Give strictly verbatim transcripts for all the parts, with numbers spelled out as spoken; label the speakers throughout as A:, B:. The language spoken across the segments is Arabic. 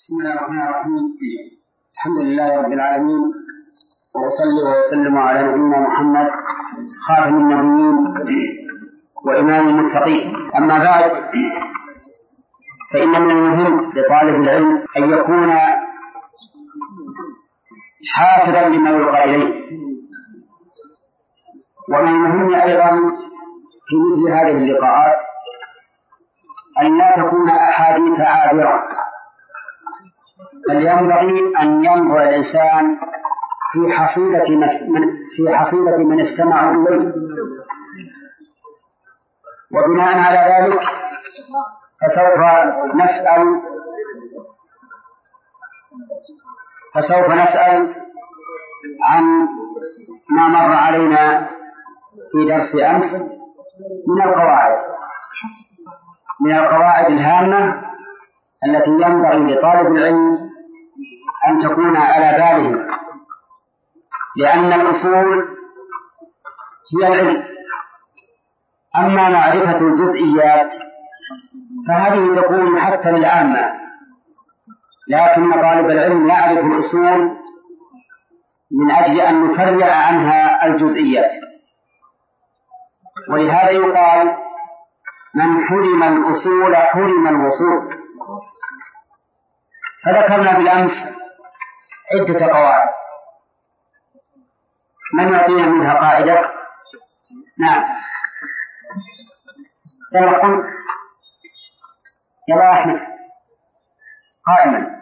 A: بسم الله الرحمن الرحيم. الحمد لله رب العالمين، وأصلي وأسلم على نبينا محمد خاتم النبيين وإمام المتقين. أما بعد، فإن من المهم لطالب العلم أن يكون حافظا لما يلقى إليه، ومن المهم أيضا في مثل هذه اللقاءات أن لا تكون أحاديث عابرة، بل ينبغي أن ينظر الإنسان في حصيلة من في حصيلة من استمع إليه، وبناء على ذلك فسوف نسأل فسوف نسأل عن ما مر علينا في درس أمس من القواعد من القواعد الهامة التي ينبغي لطالب العلم أن تكون على باله، لأن الأصول هي العلم. أما معرفة الجزئيات فهذه تكون حتى للعامة، لكن طالب العلم يعرف الأصول من أجل أن نفرع عنها الجزئيات. ولهذا يقال: من حرم الأصول حرم الوصول. فذكرنا بالأمس عدة قواعد، من يعطينا منها قاعدة؟ نعم، يلا قل يلا أحمد قائما.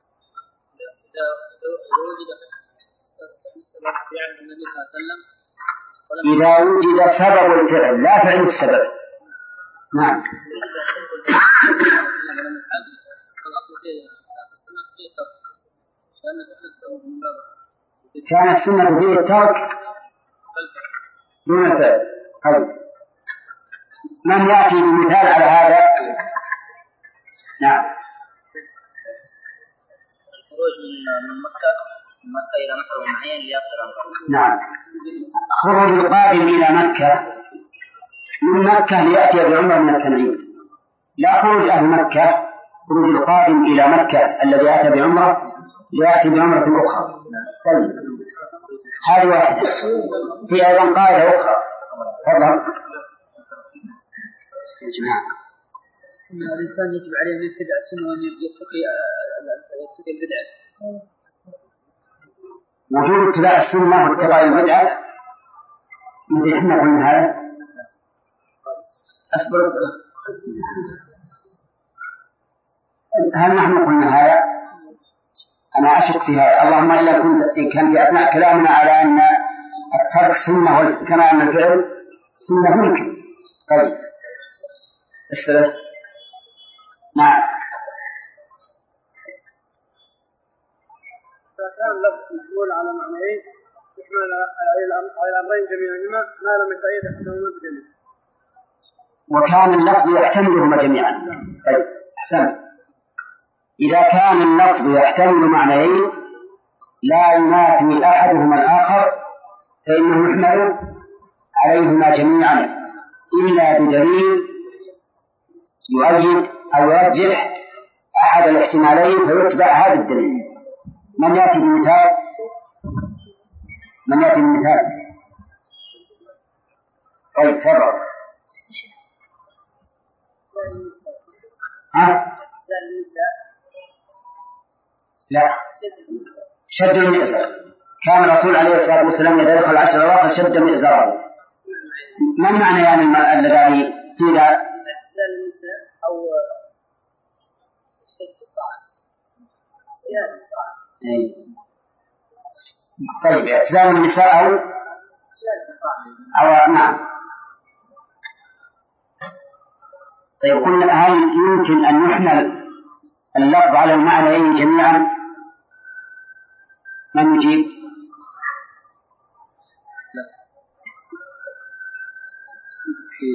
A: إذا وجد سبب الفعل لا فعل السبب. نعم. كانت السنة فيه الترك دون الفعل. طيب، من يأتي بمثال على هذا؟ نعم.
B: الخروج من مكة من مكة إلى مكة معين ليقرأ.
A: نعم، خروج القادم إلى مكة من مكة ليأتي بعمرة من التنعيم، لا خروج أهل مكة، خروج القادم إلى مكة الذي أتى بعمرة ليأتي بعمرة أخرى. طيب، هذه واحدة. في أيضا قاعدة أخرى. تفضل.
B: إن الإنسان يجب عليه أن يتبع السنة وأن يتقي يتقي البدعة.
A: وجود اتباع السنة واتقاء البدعة مثل إحنا قلنا هذا. أصبر أصبر. هل نحن قلنا هذا؟ أنا أشك في هذا، اللهم إلا كنت كان في أثناء كلامنا على أن الترك سنة كما أن الفعل سنة ممكن. طيب، السلام. نعم.
B: فكان لفظ محمول على معنيين يحمل على الأمرين جميعهما ما لم يتأيد أحدهما بدليل.
A: وكان اللفظ يحتملهما جميعا. طيب، أحسنت. إذا كان اللفظ يحتمل معنيين لا ينافي أحدهما الآخر فإنه يحمل عليهما جميعا إلا بدليل يؤيد أو يرجح أحد الاحتمالين فيتبع هذا الدليل. من يأتي بمثال؟ من يأتي بمثال؟ طيب، تفضل. ها؟ لا، شد المئزر. كان الرسول عليه الصلاة والسلام إذا دخل عشر أواخر شد مئزره. ما معنى يعني الذي قيل
B: أو شد الطاعة؟
A: طيب، اعتزال النساء أو أو نعم. طيب، قلنا هل يمكن أن يحمل اللفظ على المعنيين جميعا؟ من يجيب؟
B: لا. في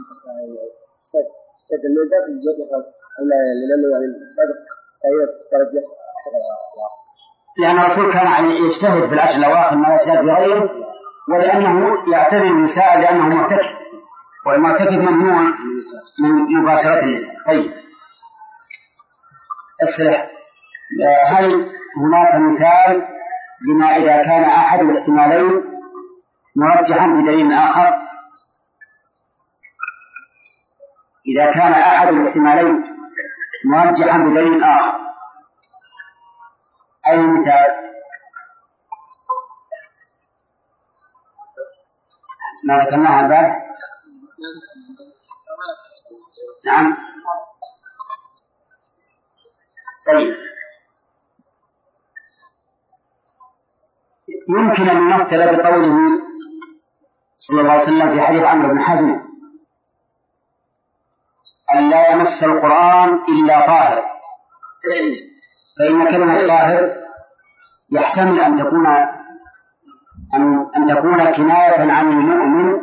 B: شد النساء في الجزء لأنه يعني سبق فهي تترجح.
A: لأن الرسول كان يجتهد في العشر الأواخر ما يجتهد بغيره، ولأنه يعتذر النساء لأنه معتكف، والمعتكف ممنوع من مباشرة النساء. طيب، السلح. هل هناك مثال لما إذا كان أحد الاحتمالين مرجحا بدليل آخر؟ إذا كان أحد الاحتمالين مرجحا بدليل آخر، أي مثال؟ ما ذكرناها البارح؟ نعم. طيب، يمكن أن نمثل بقوله صلى الله عليه وسلم في حديث عمرو بن حزم أن لا يمس القرآن إلا طاهر، فإن كلمة طاهر يحتمل أن تكون أن, أن تكون كناية عن المؤمن،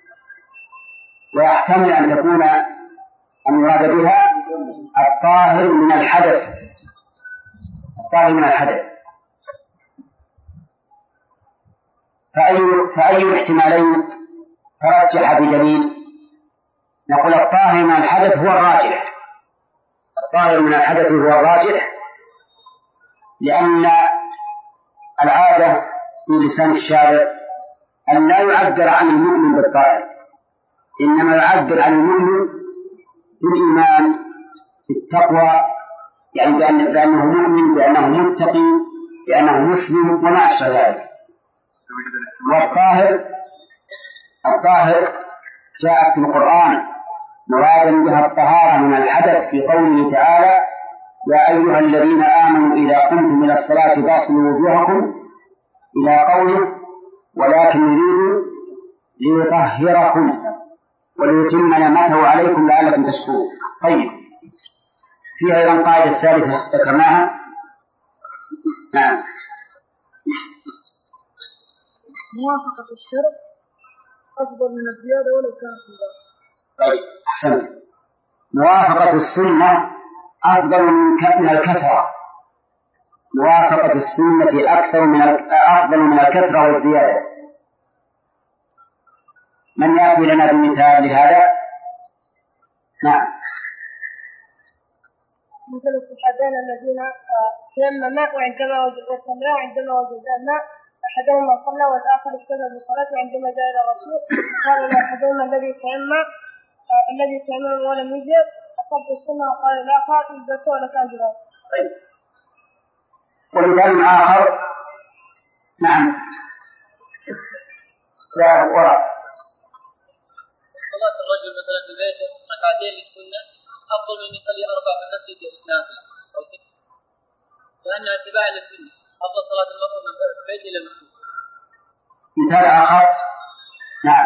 A: ويحتمل أن تكون أن يراد بها الطاهر من الحدث، الطاهر من الحدث. فأي فأي الاحتمالين ترجح بدليل؟ نقول الطاهر من الحدث هو الراجح، الطاهر من الحدث هو الراجح، لأن العادة في لسان الشارع أن لا يعبر عن المؤمن بالطاهر، إنما يعبر عن المؤمن بالإيمان، بالتقوى، يعني بأنه مؤمن، بأنه متقي، بأنه مسلم وما أشبه ذلك. والطاهر الطاهر جاءت في القرآن مرادا بها الطهارة من الحدث في قوله تعالى: يا أيها الذين آمنوا إذا قمتم إلى الصلاة فاغسلوا وجوهكم، إلى قوله: ولكن يريد ليطهركم وليتم نعمته عليكم لعلكم تشكرون. طيب، في أيضا قاعدة ثالثة ذكرناها. نعم.
B: موافقة الشرع أفضل من الزيادة ولو كانت مباحة.
A: طيب، أحسنت. موافقة السنة أفضل من الكثرة، موافقة السنة أكثر من أفضل من الكثرة والزيادة. من يأتي لنا بمثال لهذا؟ نعم.
B: مثل الصحابين الذين تيمما وعندما وصلى عندما وجد الماء، أحدهما صلى والآخر اكتفى بصلاته. عندما جاء إلى الرسول قال لأحدهما الذي تيمم الذي تيمم ولم يجد أصاب السنة، وقال الآخر إجدت ولك أجرا.
A: طيب، ومثال آخر. نعم. لا وراء
C: صلاة الرجل مثلا في بيته ركعتين للسنة أفضل من يصلي أربع في المسجد نافلة أو ست، لأنها اتباع للسنة. أفضل صلاة المرء من بيته إلى المسجد.
A: مثال آخر. نعم.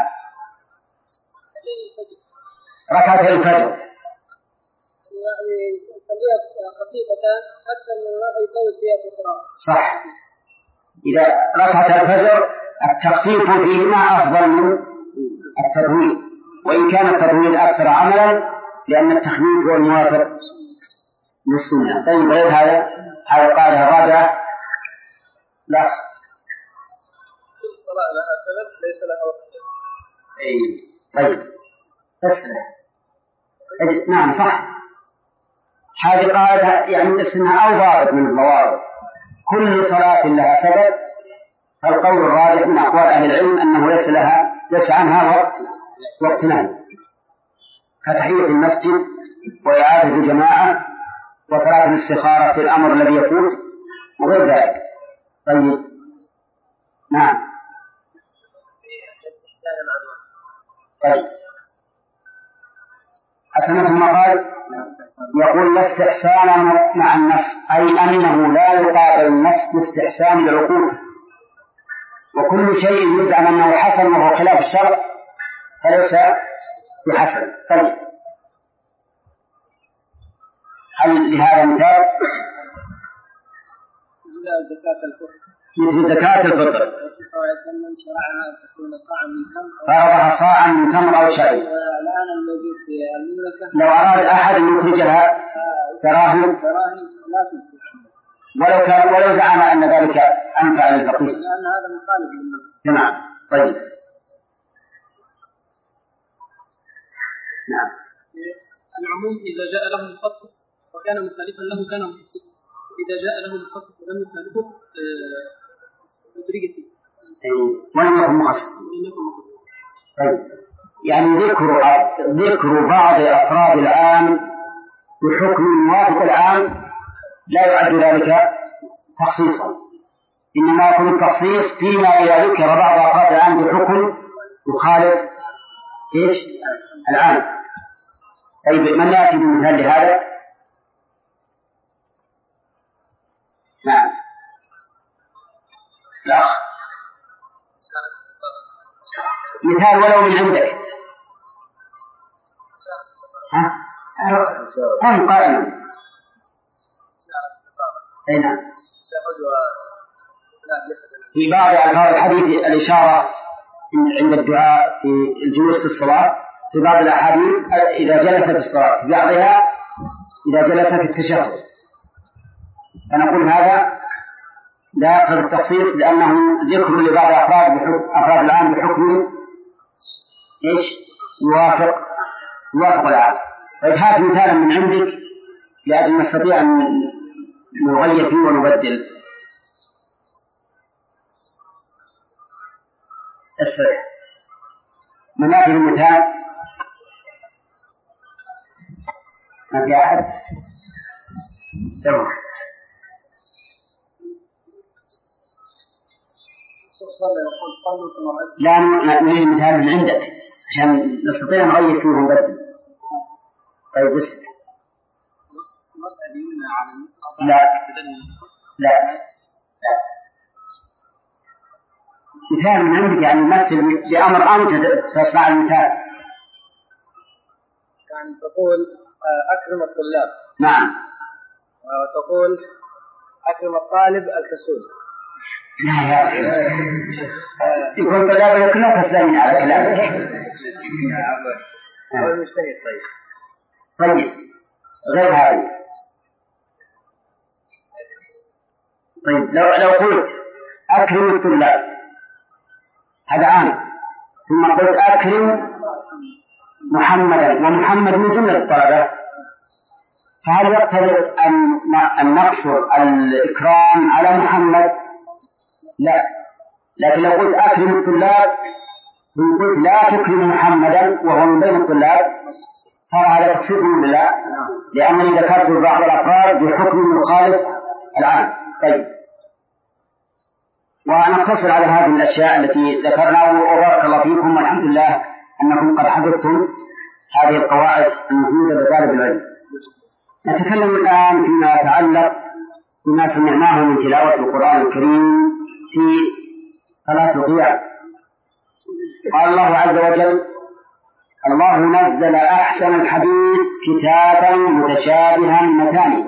A: ركعتي الفجر
C: يعني يصليها خفيفتان حتى من المرء يطول فيها في القراءة.
A: صح. إذا ركعت الفجر التخفيف فيهما أفضل من التطويل، وإن كان التطويل أكثر عملا لأن التخفيف هو الموافق للسنة. طيب، غير هذا هذا قاعدة رابعة. لا،
C: كل صلاة لها سبب ليس لها وقت.
A: أي طيب تسلم. نعم صح. هذه قاعدة يعني اسمها أو ضابط من الضوابط، كل صلاة لها سبب. فالقول الراجح من أقوال أهل العلم أنه ليس لها ليس عنها وقت وقت نهي، كتحية المسجد وإعادة الجماعة وصلاة الاستخارة في الأمر الذي يفوت وغير ذلك. طيب، نعم. طيب، حسنة ثم قال: يقول الاستحسان مع النفس، أي أنه لا يقابل النفس باستحسان العقول، وكل شيء يزعم أنه حسن وهو خلاف الشرع فليس بحسن. طيب، هل لهذا مثال؟ مثل زكاة الفطر فرضها صاعا من تمر أو شعير. لو أراد أحد أن يخرجها دراهم ولو كان ولو زعم أن ذلك أنفع للفقير،
C: لأن هذا مخالف للنص.
A: تمام. طيب، نعم.
C: العموم إذا جاء له الخط وكان مخالفا له كان مخصصا، إذا جاء له مخصص ولم يخالفه بطريقته
A: ولم يكن مخصص. طيب يعني ذكر ذكر بعض أفراد العام بحكم موافق العام لا يعد ذلك تخصيصا، إنما يكون التخصيص فيما إذا ذكر بعض أفراد العام بحكم يخالف إيش العام. طيب من يأتي بمثال لهذا؟ نعم لا مثال ولو من عندك. ها؟ قل قائما. أي نعم. في بعض ألفاظ الحديث الإشارة عند الدعاء في الجلوس في الصلاة، في بعض الأحاديث إذا جلس في الصلاة، في بعضها إذا جلس في التشهد. فنقول هذا لا يقصد التخصيص لأنه ذكر لبعض أفراد أفراد العام بحكم إيش يوافق يوافق العام. طيب هات مثالا من عندك لأجل نستطيع أن نغير فيه ونبدل. السرع من يأتي المثال؟ ما في أحد؟ لا نريد مثال من عندك عشان نستطيع نغير فيه ونبدل. طيب بس لا لا لا مثال من عندك يعني مثل بأمر أنت تصنع المثال.
C: يعني تقول أكرم الطلاب.
A: نعم.
C: وتقول أكرم الطالب الكسول.
A: لا يا يقول طلاب يكونوا كسلانين على كلامك.
C: هو المجتهد. طيب
A: طيب غير هذا. طيب لو لو قلت أكرم الطلاب هذا عام، ثم قلت أكرم محمدا ومحمد من جملة الطلبة، فهل يقتضي أن نقصر الإكرام على محمد؟ لا. لكن لو قلت أكرم الطلاب ثم قلت لا تكرم محمدا وهو من بين الطلاب صار هذا تخصيص بالله، لأنني ذكرت بعض الأفراد بحكم مخالف العام. طيب ونقتصر على هذه الأشياء التي ذكرناها، وبارك الله فيكم والحمد لله أنكم قد حفظتم هذه القواعد المفيدة لطالب العلم. نتكلم الآن فيما يتعلق بما سمعناه من تلاوة القرآن الكريم في صلاة القيام. قال الله عز وجل: الله نزل أحسن الحديث كتابا متشابها مثاني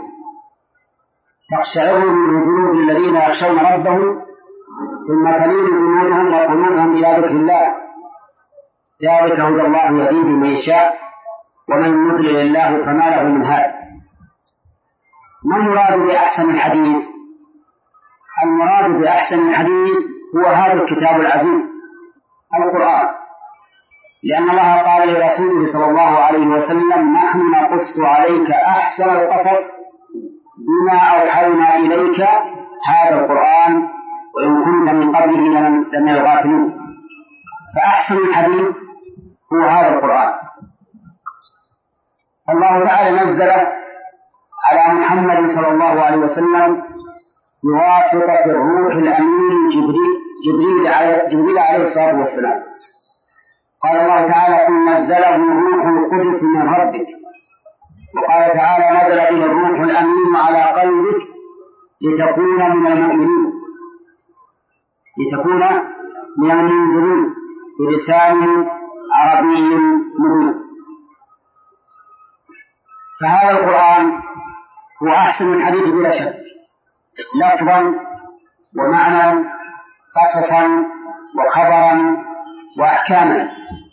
A: تقشعر من جلود الذين يخشون ربهم ثم تلين جلودهم وقلوبهم إلى ذكر الله ذلك هدى الله يهدي من يشاء ومن يضلل الله فما له من هاد. ما المراد بأحسن الحديث؟ المراد بأحسن الحديث هو هذا الكتاب العزيز القرآن، لأن الله قال لرسوله صلى الله عليه وسلم: نحن نقص عليك أحسن القصص بما أوحينا إليك هذا القرآن وإن كنت من قبله لمن الغافلين. فأحسن الحديث هو هذا القرآن. الله تعالى نزله على محمد صلى الله عليه وسلم بواسطة الروح الأمين جبريل جبريل عليه, جبريل عليه الصلاة والسلام. قال الله تعالى: قل نزله روح القدس من ربك. وقال تعالى: نزل به الروح الأمين على قلبك لتكون من المؤمنين لتكون من المنذرين بلسان عربي مبين. فهذا القرآن هو أحسن الحديث بلا شك، لفظا ومعنى، قصصا وخبرا وأحكاما.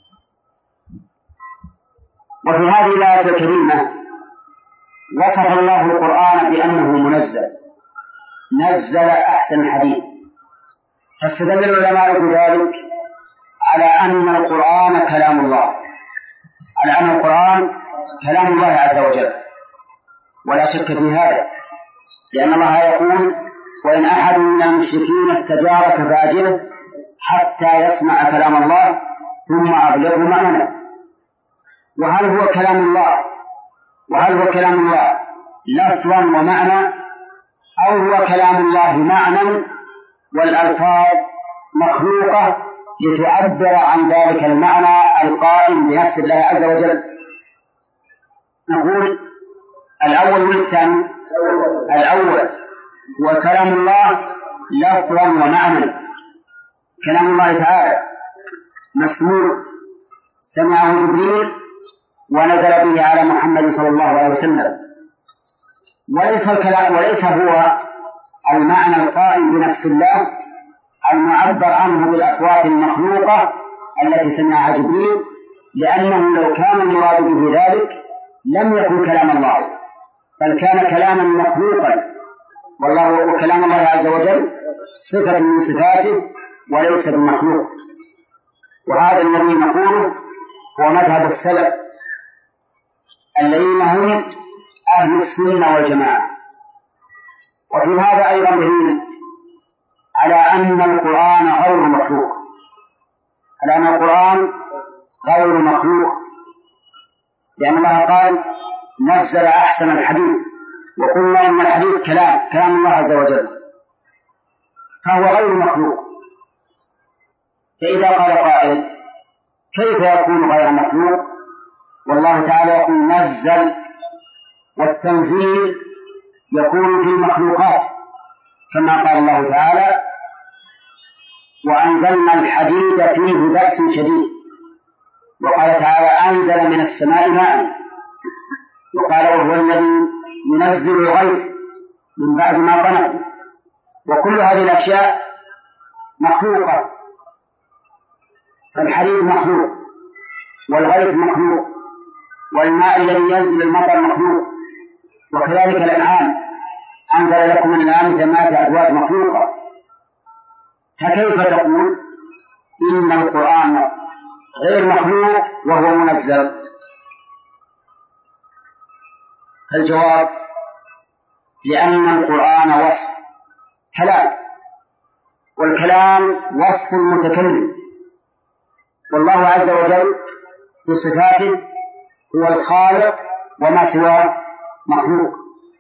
A: وفي هذه الآية الكريمة وصف الله القرآن بأنه منزل، نزل أحسن الحديث. فاستدل العلماء بذلك على أن القرآن كلام الله، على أن القرآن كلام الله عز وجل، ولا شك في هذا، لأن الله يقول وإن أحد من المشركين استجارك فأجره حتى يسمع كلام الله ثم أبلغه مأمنه. وهل هو كلام الله وهل هو كلام الله لفظا ومعنى أو هو كلام الله معنى والألفاظ مخلوقة لتعبر عن ذلك المعنى القائم بنفس الله عز وجل؟ نقول الأول والثاني. الأول هو كلام الله لفظا ومعنى. كلام الله تعالى مسموع سمعه جبريل ونزل به على محمد صلى الله عليه وسلم، وليس الكلام وليس هو المعنى القائم بنفس الله المعبر عنه بالأصوات المخلوقة التي سمعها جبريل، لأنه لو كان المراد به ذلك لم يكن كلام الله بل كان كلاما مخلوقا، والله وكلام الله عز وجل صفة من صفاته وليس بمخلوق. وهذا الذي نقوله هو مذهب السلف الذين هم أهل السنة والجماعة. وفي هذا أيضا دليل على أن القرآن غير مخلوق، على أن القرآن غير مخلوق، لأن الله قال نزل أحسن الحديث، وقلنا إن الحديث كلام كلام الله عز وجل، فهو غير مخلوق. فإذا قال قائل كيف يكون غير مخلوق؟ والله تعالى يقول نزل، والتنزيل يكون في المخلوقات كما قال الله تعالى وأنزلنا الحديد فيه بأس شديد، وقال تعالى أنزل من السماء ماء، وقال وهو الذي ينزل الغيث من بعد ما قنط. وكل هذه الأشياء مخلوقة، فالحديد مخلوق والغيث مخلوق والماء الذي ينزل المطر مخلوق، وكذلك الأنعام أنزل لكم من الأنعام ثمانية أزواج مخلوقة. فكيف تقول إن القرآن غير مخلوق وهو منزل؟ الجواب لأن القرآن وصف كلام، والكلام وصف المتكلم، والله عز وجل في صفاته هو الخالق وما سواه مخلوق.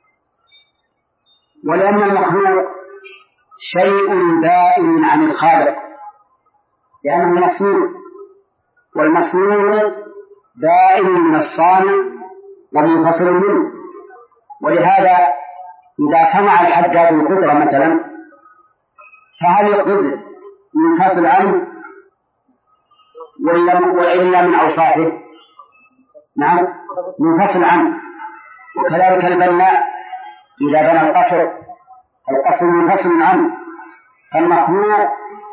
A: ولأن المخلوق شيء بائن عن الخالق لأنه مصنوع، والمصنوع بائن من الصانع ومنفصل منه. ولهذا إذا سمع الحجاج القدرة مثلا فهل القدر منفصل عنه وإلا من أوصافه؟ نعم منفصل عنه. وكذلك البناء إذا بنى القصر القصر منفصل عنه. فالمخلوق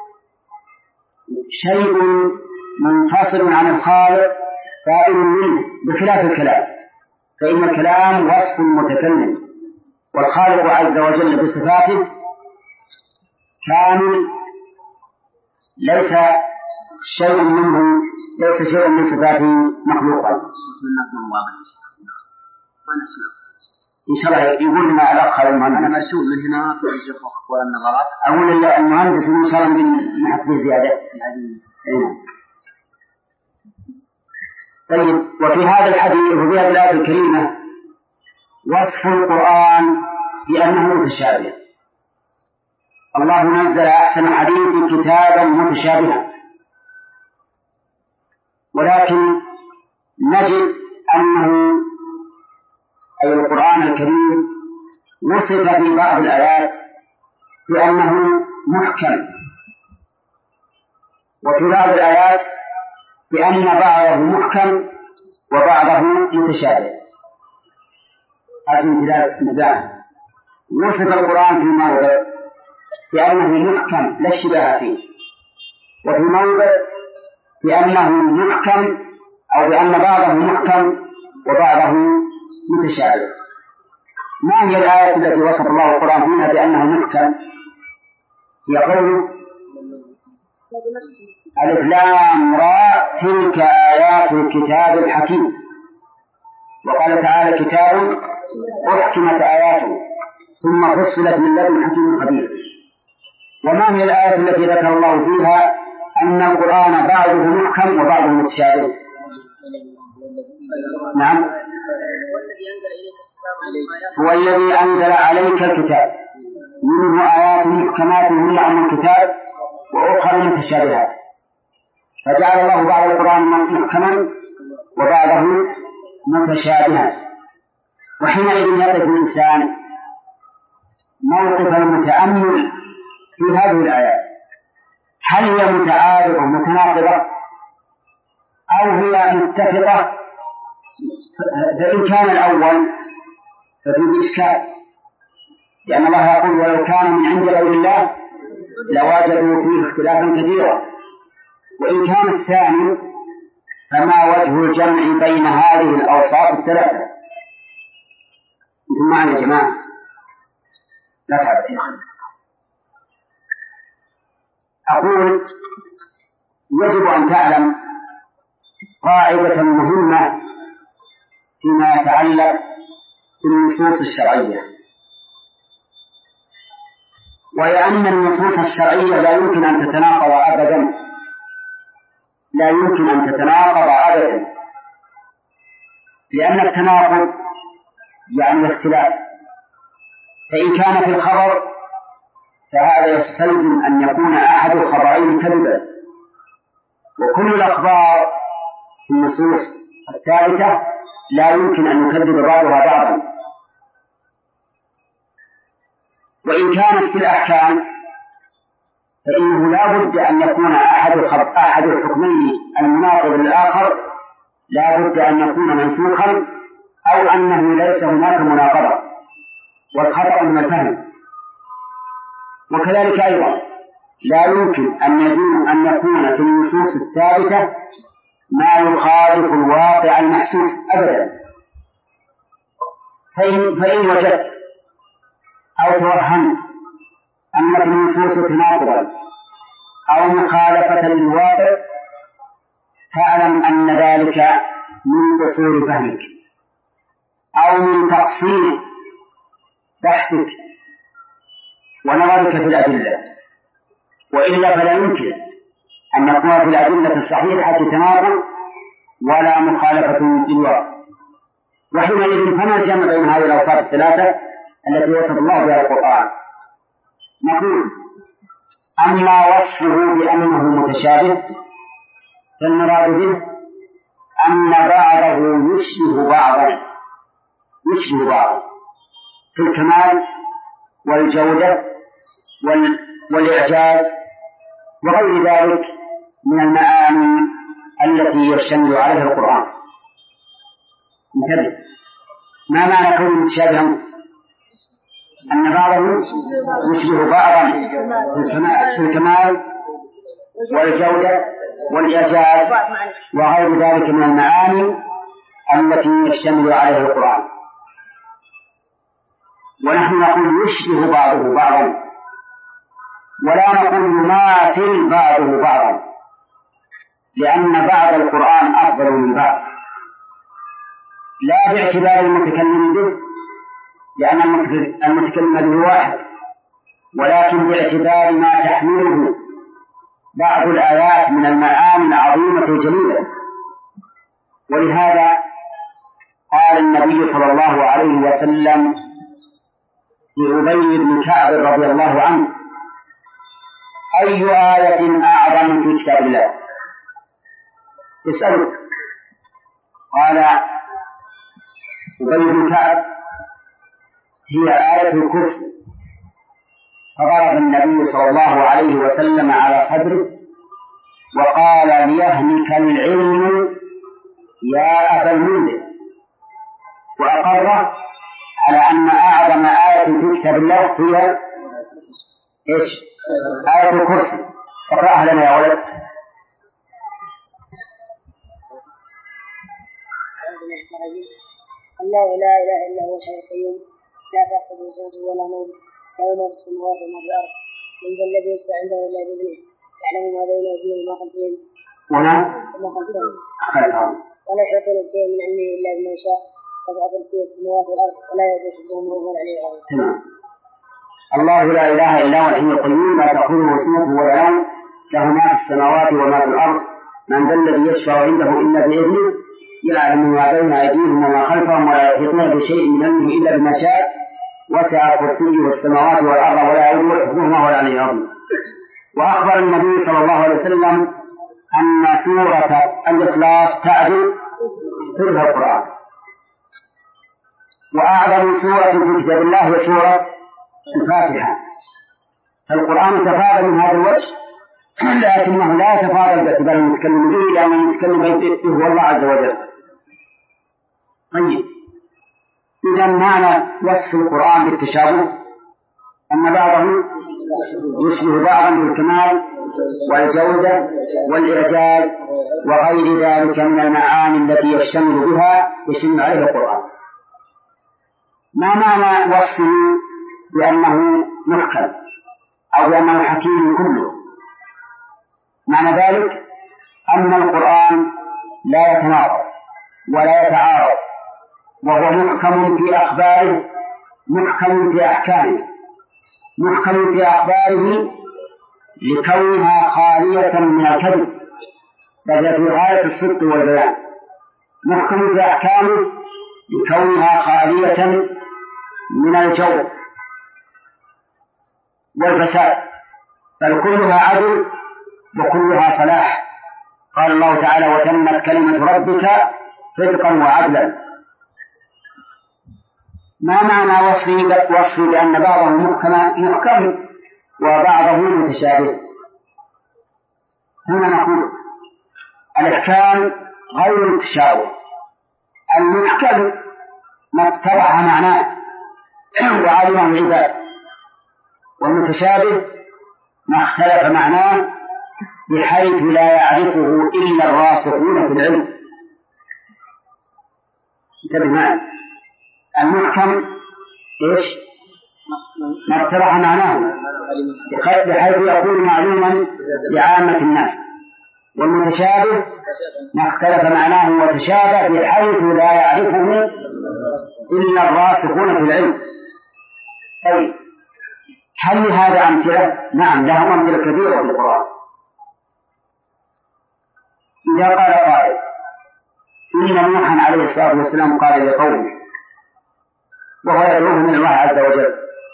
A: شيء منفصل عن الخالق بائن منه بخلاف الكلام، فإن الكلام وصف متكلم، والخالق عز وجل بصفاته كامل، ليس شيء منه ليس شيء من صفاته مخلوقا. إن شاء الله يقول لنا الأخ المهندس أنا مرسول من هنا في الشيخ ولا النظرات أقول المهندس إن شاء الله بنحط به زيادة. طيب، وفي هذا الحديث وفي هذه الآية الكريمة وصف القرآن بأنه متشابه. الله نزل أحسن حديث كتابا متشابها، ولكن نجد أنه أي القرآن الكريم وصف في بعض الآيات بأنه محكم، وفي بعض الآيات بأن بعضه محكم وبعضه متشابه. هذه امتداد. وصف القرآن في موضع بأنه محكم لا اشتباه فيه، وفي موضع بأنه محكم أو بأن بعضه محكم وبعضه متشابه. ما هي الآية التي وصف الله القرآن فيها بأنه محكم؟ يقول ألف لام را تلك آيات الكتاب الحكيم. وقال تعالى كتاب أحكمت آياته ثم فصلت من لدن حكيم خبير. وما هي الآية التي ذكر الله فيها أن القرآن بعضه محكم وبعضه متشابه؟ نعم، هو الذي أنزل عليك الكتاب منه آيات محكمات هن أم الكتاب وأخرى متشابهات، فجعل الله بعض القرآن محكما وبعضه متشابها. وحينئذ يقف الإنسان موقف المتأمل في هذه الآيات، هل هي متعارضة متناقضة أو هي متفقة؟ فإن كان الأول ففيه إشكال، لأن الله يقول ولو كان من عند غير الله لوجدوا فيه اختلافا كثيرا. وإن كان الثاني فما وجه الجمع بين هذه الأوصاف الثلاثة؟ أنتم معنا يا جماعة؟ لا تعبت. أقول يجب أن تعلم قاعدة مهمة فيما يتعلق بالنصوص الشرعية، وهي أن النصوص الشرعية لا يمكن أن تتناقض أبدا، لا يمكن أن تتناقض أبدا، لأن التناقض يعني الاختلاف. فإن كان في الخبر فهذا يستلزم أن يكون أحد الخبرين كذبا، وكل الأخبار في النصوص الثابتة لا يمكن أن يكذب بعضها بعضا. وإن كانت في الأحكام فإنه لا بد أن يكون أحد أحد الحكمين المناقض للآخر لا بد أن يكون منسوخا أو أنه ليس هناك مناقضة، والخطأ من الفهم. وكذلك أيضا لا يمكن أن يكون أن يكون في النصوص الثابتة ما يخالف الواقع المحسوس أبدا. فإن, فإن وجدت أو توهمت أن في النصوص تناقضا أو مخالفة للواقع فاعلم أن ذلك من قصور فهمك أو من تقصير بحثك ونظرك في الأدلة، وإلا فلا يمكن أن نكون في الأدلة الصحيحة تناقض ولا مخالفة للواقع. وحينئذ فما الجمع بين هذه الأوصاف الثلاثة التي وصف الله بها القرآن؟ نقول أما وصفه بأنه متشابه فالمراد به أن بعضه يشبه بعضا يشبه بعضا في الكمال والجودة والإعجاز وغير ذلك من المعاني التي يشتمل عليها القرآن. انتبه، ما معنى كونه متشابها؟ أن بعضه يشبه بعضا في الكمال والجودة والإعجاز وغير ذلك من المعاني التي يشتمل عليها القرآن. ونحن نقول يشبه بعضه بعضا ولا نقول يماثل بعضه بعضا، لأن بعض القرآن أفضل من بعض، لا باعتبار المتكلم به لأن المتكلم به واحد، ولكن باعتبار ما تحمله بعض الآيات من المعاني العظيمة الجليلة. ولهذا قال النبي صلى الله عليه وسلم لأبي بن كعب رضي الله عنه: أي آية أعظم في كتاب الله؟ اسأله. قال أبي بن كعب: هي آية الكرسي. فضرب النبي صلى الله عليه وسلم على صدره وقال: ليهنك العلم يا أبا المنذر. وأقر على أن أعظم آية في كتاب الله هي إيش؟ آية الكرسي. اقرأها لنا يا ولد.
B: الله لا إله إلا هو الحي القيوم لا تأخذه سنة ولا نوم له ما في السماوات وما في الأرض من ذا الذي يشفع عنده إلا بإذنه يعلم ما بين أيديهم وما خلفهم وما خلفهم ولا يحيطون بشيء من علمه إلا بما شاء وسع كرسيه السماوات والأرض ولا يؤوده حفظهما وهو العلي العظيم.
A: الله لا إله إلا هو الحي القيوم لا تأخذه سنة ولا نوم له ما في السماوات وما في الأرض من ذا الذي يشفع عنده إلا بإذنه يعلم ما بين أيديهم وما خلفهم ولا يحيطون بشيء من علمه إلا بما شاء وسع كرسيه السماوات والأرض ولا يؤوده حفظهما ولا العلي العظيم. وأخبر النبي صلى الله عليه وسلم أن سورة الإخلاص تعدل ثلث القرآن. وأعظم سورة في كتاب الله هي سورة الفاتحة. فالقرآن تفاضل من هذا الوجه لكنه لا يتفاضل باعتبار المتكلم به لأن المتكلم به هو الله عز وجل. طيب إذا معنى وصف القرآن بالتشابه أن بعضه يشبه بعضا بالكمال والجودة والإعجاز وغير ذلك من المعاني التي يشتمل بها يشتمل عليها القرآن. ما معنى وصفه بأنه محكم أو بأنه حكيم كله؟ معنى ذلك أن القرآن لا يتناقض ولا يتعارض وهو محكم في أخباره محكم في أحكامه محكم في أخباره لكونها خالية من الكذب بل في غاية الصدق والبيان محكم في أحكامه لكونها خالية من الجور والفساد بل كلها عدل وكلها صلاح. قال الله تعالى وتمت كلمة ربك صدقا وعدلا. ما معنى وصفه بأن بعضه محكم وبعضه متشابه؟ هنا نقول الإحكام غير التشابه. المحكم ما اتبع معناه وعلمه العباد والمتشابه ما اختلف معناه بحيث لا يعرفه إلا الراسخون في العلم. انتبه معي المحكم إيش ما اتبع معناه بحيث يكون معلوما لعامة الناس والمتشابه ما اختلف معناه وتشابه بحيث لا يعرفه إلا الراسخون في العلم. طيب هل لهذا أمثلة؟ نعم له أمثلة كثيرة في القرآن. إذا قال قائل إن نوحا عليه الصلاة والسلام قال لقومه وهو يدعوهم من الله عز وجل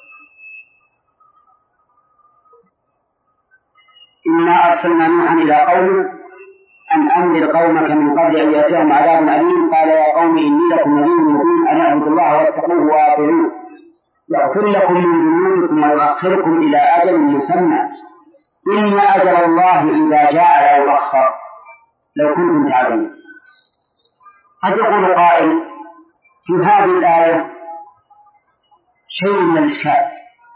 A: إنا أرسلنا نوحا إلى قومه أن أنذر قومك من قبل أن يأتيهم عذاب أليم قال يا قوم إني لكم نذير مبين أن اعبدوا الله واتقوه وأطيعوه يغفر لكم من ذنوبكم ويؤخركم إلى أجل مسمى إن أجل الله إذا جاء لا يؤخر لو كنتم تعلمون. قد يقول قائل في هذه الآية شيء من الإشكال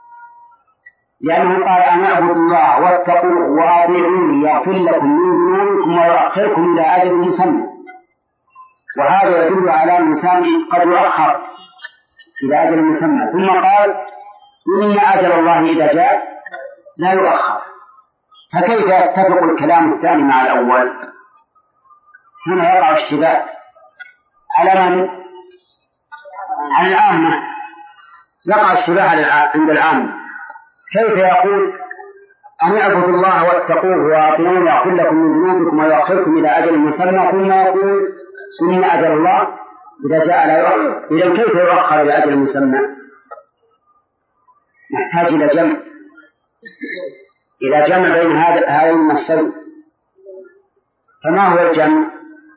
A: لأنه قال أن اعبدوا الله واتقوه وأطيعوني يغفر لكم من ذنوبكم ويؤخركم إلى أجل مسمى وهذا يدل على الإنسان قد يؤخر إلى أجل مسمى ثم قال إن أجل الله إذا جاء لا يؤخر. فكيف يتفق الكلام الثاني مع الأول؟ هنا يقع اشتباه على من؟ على العامة يقع اشتباه عند العامة. كيف يقول أن اعبدوا الله واتقوه وأطيعوه يغفر لكم من ذنوبكم ويؤخركم إلى أجل مسمى ثم يقول إن أجل الله إذا جاء لا يؤخر؟ إذا كيف يؤخر إلى أجل مسمى؟ نحتاج إلى جمع إلى جمع بين هذين النصين. فما هو الجمع؟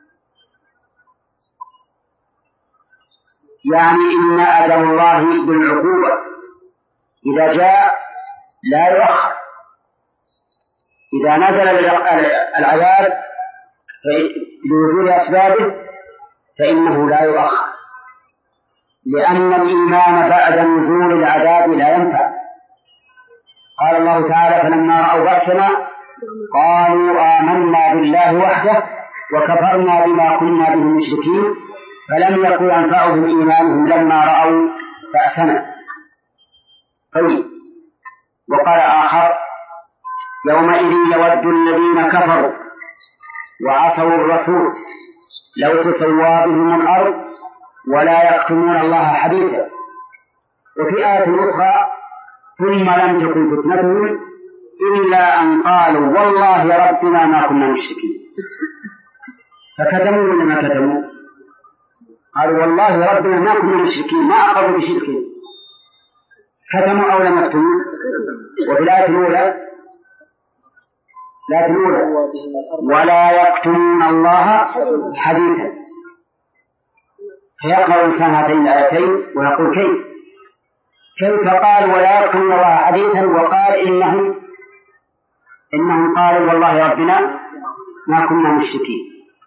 A: يعني إن أجل الله بالعقوبة إذا جاء لا يؤخر. إذا نزل العذاب لوجود أسبابه فإنه لا يؤخر لأن الإيمان بعد نزول العذاب لا ينفع. قال الله تعالى فلما رأوا بأسنا قالوا آمنا بالله وحده وكفرنا بما كنا به مشركين فلم يكن ينفعهم إيمانهم لما رأوا بأسنا. طيب وقال آخر يومئذ يود الذين كفروا وعصوا الرسول لو تسوى بهم الأرض ولا يكتمون الله حديثا. وفي آية أخرى ثم لم تكن فتنتهم إلا أن قالوا والله ربنا ما كنا مشركين. فكتموا ولا ما كتموا؟ قالوا والله ربنا ما كنا مشركين، ما أقروا بشركين. كتموا أو لم يكتموا؟ وفي الآية الأولى لا الأولى ولا يكتمون الله حديثا. فيقرأ الإنسان هاتين الآيتين ويقول كيف كيف قال ولا يكتمون الله حديثا وقال إنهم إنهم قالوا والله ربنا ما كنا مشركين،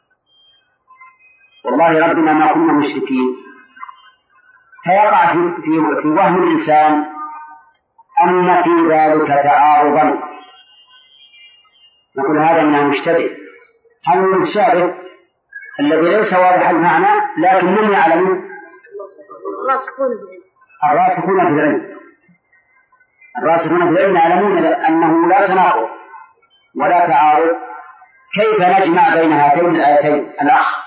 A: والله ربنا ما كنا مشركين. فيقع في, في, في وهم الإنسان أن في ذلك تعارضا، نقول هذا من المشتبه. هل هو المشابه الذي ليس واضح المعنى لكن من يعلم؟ الراسخون في العلم. الراسخون في العلم يعلمون أنه لا تناقض ولا تعارض. كيف نجمع بين هاتين الآيتين الأخ؟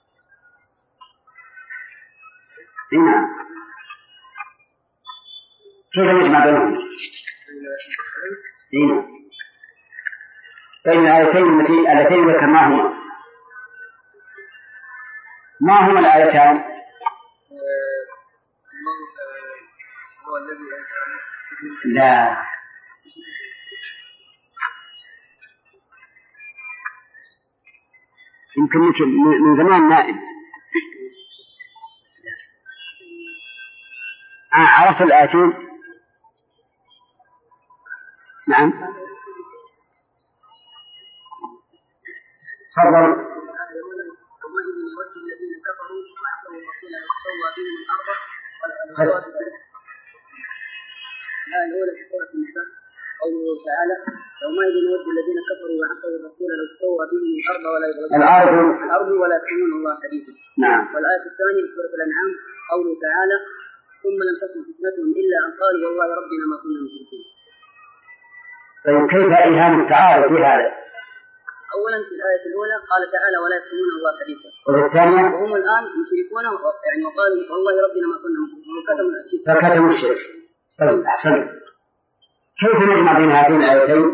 A: هنا كيف نجمع بينهم؟ هنا بين الآيتين اللتين ذكرناهما. ما هما الآيتان؟ لا يمكن من زمان نائم. آه عرفت الآيتين؟ نعم تفضل.
D: الآية الأولى في سورة النساء قوله تعالى يومئذ يود الذين كفروا وعصوا الرسول لو تسوى بهم الأرض ولا
A: الأرض
D: الأرض ولا يكتمون الله حديثا.
A: نعم.
D: والآية الثانية في سورة الأنعام قوله تعالى ثم لم تكن فتنتهم إلا أن قالوا والله ربنا ما كنا مشركين.
A: طيب كيف إيهام التعارض في هذا؟
D: أولا في الآية الأولى قال تعالى ولا يكتمون الله حديثا،
A: والثانية
D: وهم الآن مشركون يعني وقالوا والله ربنا ما كنا مشركين وكتموا الشرك.
A: فكتموا الشرك. طيب أحسنت. كيف نجمع بين هاتين الآيتين؟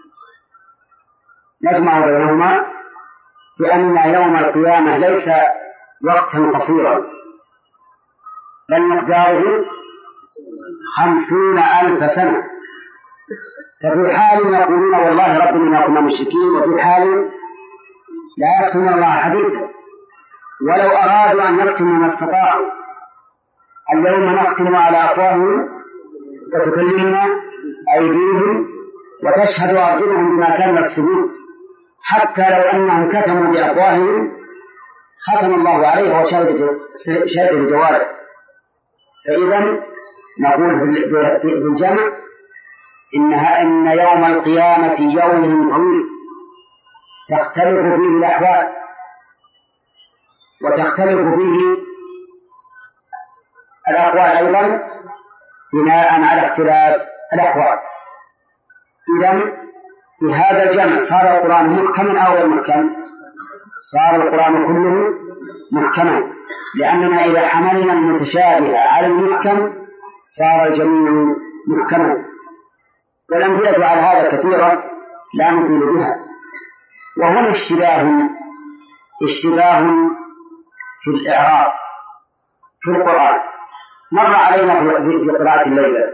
A: نجمع بينهما بأن يوم القيامة ليس وقتا قصيرا بل مقداره خمسون ألف سنة. ففي حال يقولون والله ربنا ما كنا مشركين، وفي حال لا يكتمون الله حديثا. ولو أرادوا أن يكتموا ما استطاعوا. اليوم نختم على أفواههم وتكلمنا أيديهم وتشهد أرجلهم بما كانوا يكسبون. حتى لو أنهم كتموا بأفواههم ختم الله عليه وشهد بجوارح. فإذا نقول بالجمع إنها إن يوم القيامة يوم طويل تختلف فيه الأحوال وتختلف فيه الأقوال أيضا بناء على اختلاف الأحوال. إذن في هذا الجمع صار القرآن محكما أو غير محكم؟ صار القرآن كله محكما، لأننا إذا حملنا المتشابه على المحكم صار الجميع محكما. والأمثلة على هذا كثيرة لا نطيل بها. وهنا اشتباه اشتباه في الإعراب في القرآن مر علينا في قراءة الليلة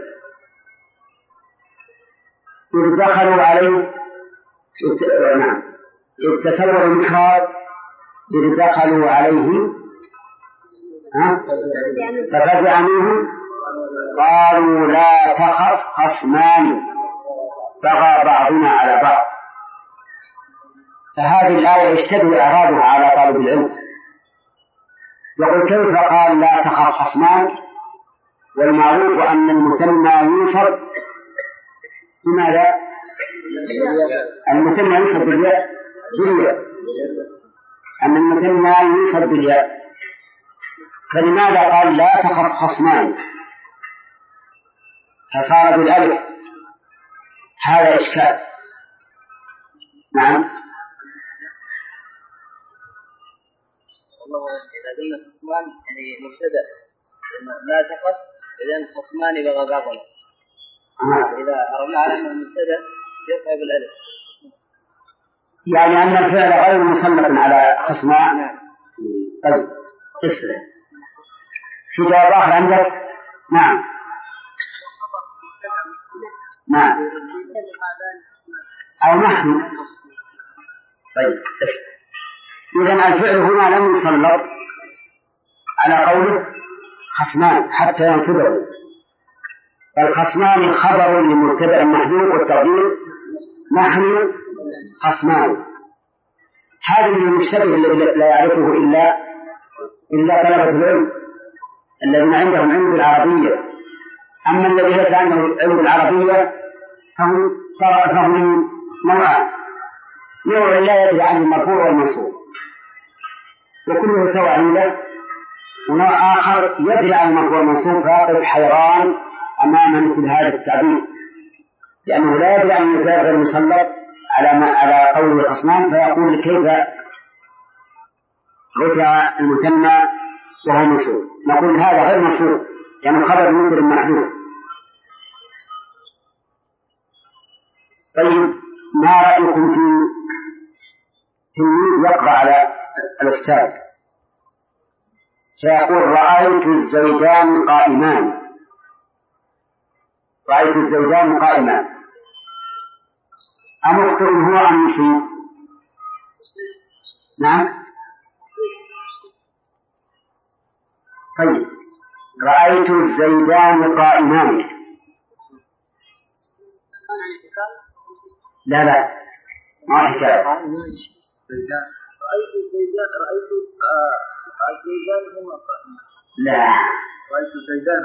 A: إذ دخلوا عليه نعم إذ تسوروا المحراب إذ دخلوا عليه ففزع منهم قالوا لا تخف خصمان بغى بعضنا على بعض. فهذه الآية يشتبه إعرابها على طالب العلم. يقول كيف قال لا تخف خصمان والمعروف أن المثنى ينصب بماذا؟ المثنى ينصب بالياء بالياء أن المثنى ينصب بالياء. فلماذا قال لا تخف خصمان فصار بالألف؟ هذا إشكال. نعم.
D: إذا قلنا خصمان يعني مبتدأ لا تخف إذن خصمان بغى بعضنا. إذا أردنا على أنه مبتدأ يرفع بالألف
A: يعني أن الفعل غير مسلط على خصمان. طيب اسأل في جواب آخر عندك؟ نعم نعم أو نحن. طيب إذن الفعل هنا لم يسلط على قوله خصمان حتى ينصبه، فالخصمان خبر لمبتدأ محذوف والتقدير نحن خصمان. هذا من المشتبه الذي لا يعرفه إلا إلا طلبة العلم الذين عندهم علم العربية. أما الذي ليس عنده علم العربية فهم فهم نوعان: نوع لا يدري عن المرفوع والمنصوب وكله سواء عنده، ونوع آخر يدري عن المرفوع والمنصوب فيقف حيران أمام مثل هذا التعبير، لأنه لا يدري عن المثال غير مسلط على ما على قول الخصمان، فيقول كيف رفع المثنى وهو منصوب. نقول هذا غير منصوب يعني خبر منكر محذوف. طيب ما رأيكم في تلميذ يقرأ على الأستاذ فيقول رأيت الزيدان قائمان، رأيت الزيدان قائمان، أمخطئ هو أم مصيب؟ نعم. طيب رأيت الزيدان قائمان، لا لا ما حكاية.
C: رأيت الزيدان رأيت الزيدان هم قائمان.
A: لا
C: رأيت الزيدان.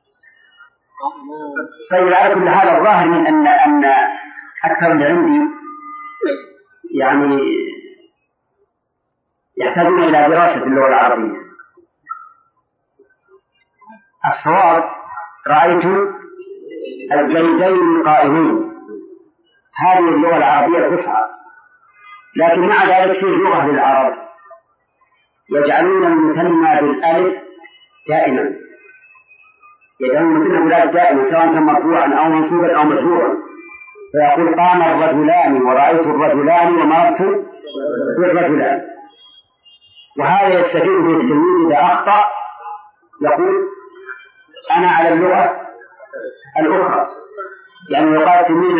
A: طيب على كل هذا الظاهر من أن أن أكثر اللي عندي يعني يحتاجون إلى دراسة اللغة العربية. الصواب رأيت الزيدين قائمين، هذه اللغة العربية الفصحى، لكن مع ذلك في لغة للعرب يجعلون المثنى بالألف دائما، يجعلون المثنى بالألف دائما سواء كان مرفوعا أو منصوبا أو مجرورا، فيقول قام الرجلان ورأيت الرجلان ومررت بالرجلان. وهذا يستفيد به التلميذ إذا أخطأ يقول أنا على اللغة الأخرى، يعني يقال التلميذ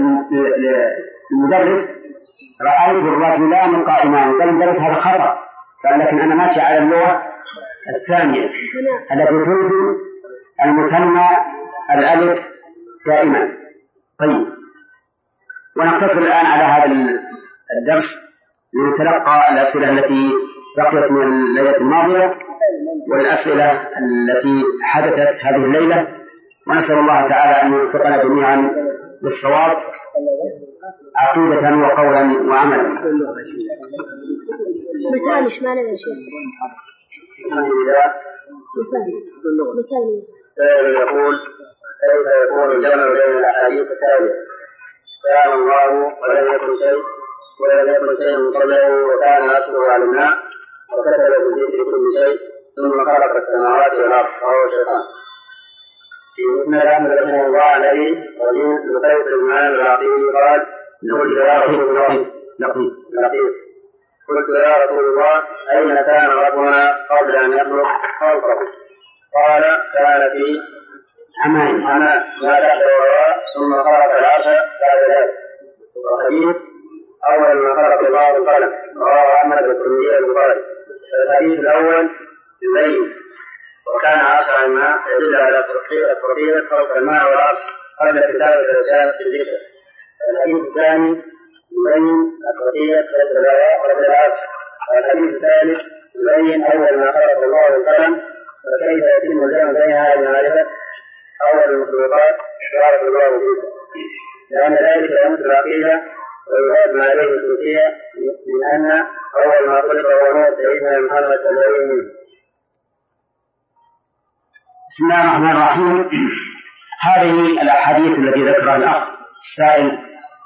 A: للمدرس رأيت الرجلان قائمان، قال المدرس هذا خطأ، قال لكن أنا ماشي على اللغة الثانية التي تنزل المثنى الألف دائما. طيب ونقتصر الآن على هذا الدرس لنتلقى الأسئلة التي بقيت من الليلة الماضية والأسئلة التي حدثت هذه الليلة، ونسأل الله تعالى أن يوفقنا جميعا للصواب عقيدة وقولا وعملا.
B: مثال ايش معنى يا شيخ؟
A: مثال يقول كيف يكون الجمع بين الأحاديث التالية: كان الله ولم يكن شيء ولم يكن شيء قبله وكان أصله على الماء وكتب بذكر كل شيء ثم خلق السماوات والأرض وهو الشيطان. في مسند أحمد رحمه الله عليه ومن لقيت المعنى العقيم قال: قلت يا رسول الله لقيت قلت يا رسول الله أين كان ربنا قبل أن يخلق خلقه؟ قال: كان في حمام حمام ما تحت الهواء ثم خلق العرش بعد ذلك. وحديث أول ما خلق الله القلم رواه أحمد والترمذي البخاري. الحديث الأول يبين وكان عرش على الماء يدل على تفصيل خلق الماء والعرش قبل كتابة الرسالة في الذكر. الحديث الثاني يبين التفصيل خلق الهواء قبل العرش. الحديث الثالث يبين أول ما خلق الله القلم وكيف يتم الجمع بين هذه المعرفة أول المخلوقات بارك الله فيه، لأن ذلك يمس العقيدة ويؤاد ما عليه الشركية من أن أول ما خلق هو نور سيدنا محمد صلى الله عليه وسلم. بسم الله الرحمن الرحيم. هذه الأحاديث التي ذكرها الأخ السائل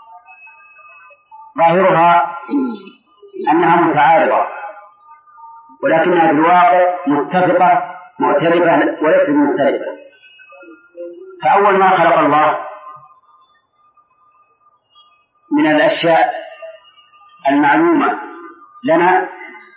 A: ظاهرها أنها متعارضة، ولكنها في الواقع متفقة معترفة وليست مختلفة. فأول ما خلق الله من الأشياء المعلومة لنا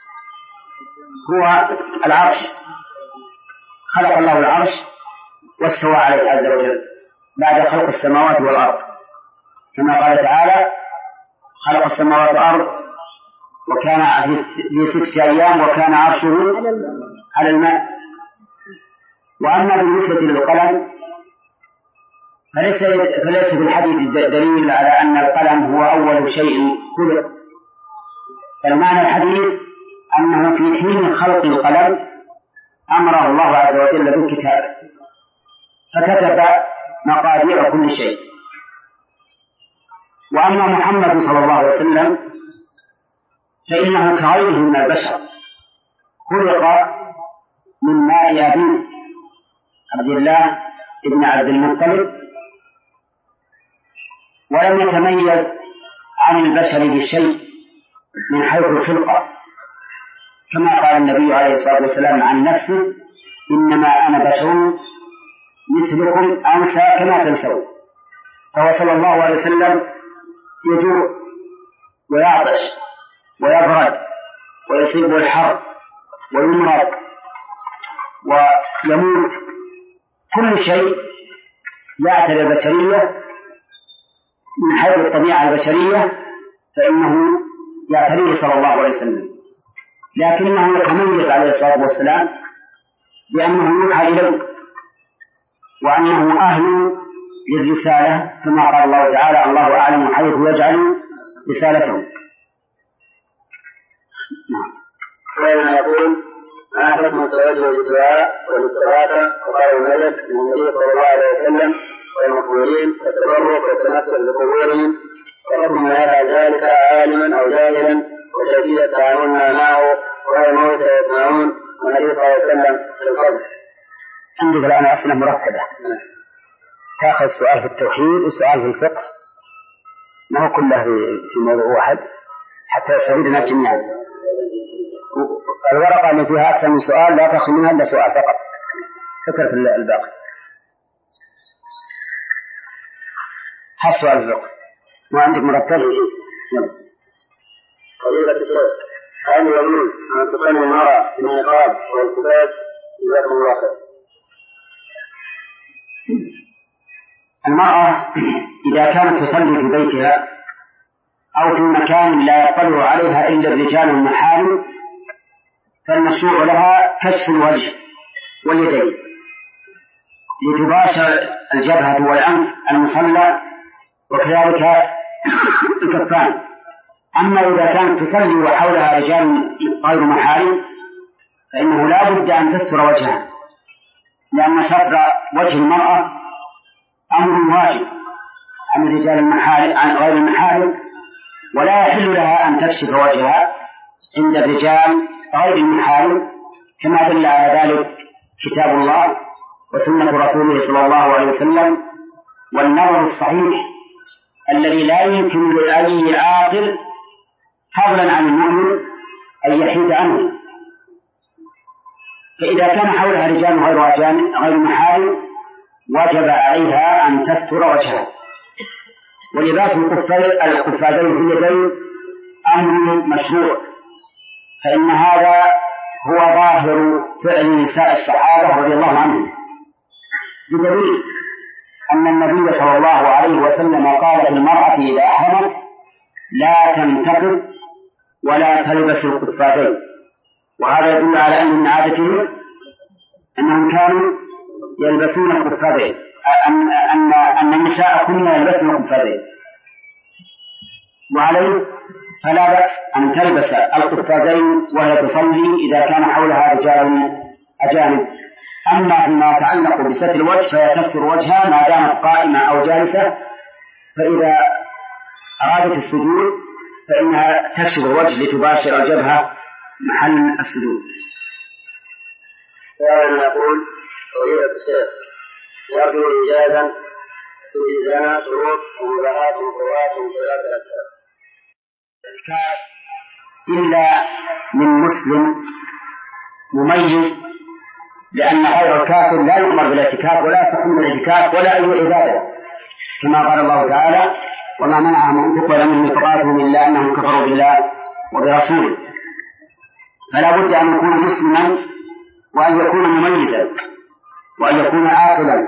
A: هو العرش. خلق الله العرش واستوى عليه عز وجل بعد خلق السماوات والأرض، كما قال تعالى: خلق السماوات والأرض وكان في ستة أيام وكان عرشه على الماء. وأما بالنسبة للقلم فليس فليس في الحديث دليل على أن القلم هو أول شيء خلق، فالمعنى الحديث أنه في حين خلق القلم أمره الله عز وجل بالكتابة فكتب مقادير كل شيء. وأما محمد صلى الله عليه وسلم فإنه كغيره من البشر، خلق من ماء أبيه عبد الله ابن عبد المطلب، ولم يتميز عن البشر بشيء من حيث الخلقة، كما قال النبي عليه الصلاة والسلام عن نفسه: إنما أنا بشر مثلكم أنسى كما تنسون. فهو صلى الله عليه وسلم يجوع ويعطش ويبرد ويصيب الحر ويمرض ويموت، كل شيء يعتري البشرية من حيث الطبيعة البشرية فإنه يعتريه صلى الله عليه وسلم، لكنه يتميز عليه الصلاة والسلام بأنه يوحى إليه وأنه أهل للرسالة، كما قال الله تعالى: الله أعلم حيث يجعل رسالته.
E: كان يقول: ما حكم التوجه للدعاء والاستغاثة وقال الملك من النبي صلى الله عليه وسلم والمقبولين والتبرك والتمسك بقبورهم، وحكم هذا ذلك عالما أو جاهلا، وكيفية تعاملنا معه وهو الموت يسمعون والنبي صلى الله عليه وسلم في القبر.
A: عندك الآن أسئلة مرتبة، تأخذ سؤال في التوحيد وسؤال في الفقه، ما هو كله في موضوع واحد حتى يستفيد الناس جميعا. الورقة اللي فيها أكثر من سؤال لا تأخذ منها إلا سؤال فقط، فكر في الباقي. هل سؤال الفقه ما عندك مرتب؟
E: قضية الشيخ: هل يجوز أن تصلي المرأة في النقاب والكتاب؟ جزاكم الله خير.
A: المرأة إذا كانت تصلي في بيتها أو في مكان لا يطلع عليها إلا الرجال المحارم فالمشروع لها كشف الوجه واليدين لتباشر الجبهة والأنف المصلى وكذلك الكفان. أما إذا كانت تصلي وحولها رجال غير محارم فإنه لا بد أن تستر وجهها، لأن ستر وجه المرأة أمر واجب عن الرجال المحارم عن غير المحارم، ولا يحل لها أن تكشف وجهها عند الرجال غير المحارم، كما دل على ذلك كتاب الله وسنة رسوله صلى الله عليه وسلم والنظر الصحيح الذي لا يمكن لأي عاقل فضلا عن المؤمن أن يحيد عنه. فإذا كان حولها رجال غير أجانب غير محارم وجب عليها أن تستر وجهها. ولباس القفازين في اليدين أمر مشروع، فإن هذا هو ظاهر فعل نساء الصحابة رضي الله عنهم، بدليل أن النبي صلى الله عليه وسلم قال للمرأة إذا أحرمت: لا تنتقب ولا تلبس القفازين. وهذا يدل على أن من عادتهم أنهم كانوا يلبسون القفازين، أن أن أن النساء كنا يلبسن القفازين، وعليه فلا بأس أن تلبس القفازين وهي تصلي إذا كان حولها رجال أجانب. أما فيما يتعلق بستر الوجه فهي تستر وجهها ما دامت قائمة أو جالسة، فإذا أرادت السجود فإنها تكشف الوجه لتباشر الجبهة محل السجود.
E: كان يقول: قضية الشيخ يرجو إجازة تجيز لنا شروط ومباحات وقوات وثلاث الأشهر
A: إلا من مسلم مميز، لأن غير الكافر لا يؤمر بالاعتكاف ولا يصح من الاعتكاف ولا أي عبادة، كما قال الله تعالى: وما منعهم أن تقبل منهم نفقاتهم إلا أنهم كفروا بالله وبرسوله. فلا بد أن يكون مسلما وأن يكون مميزا وأن يكون عاقلا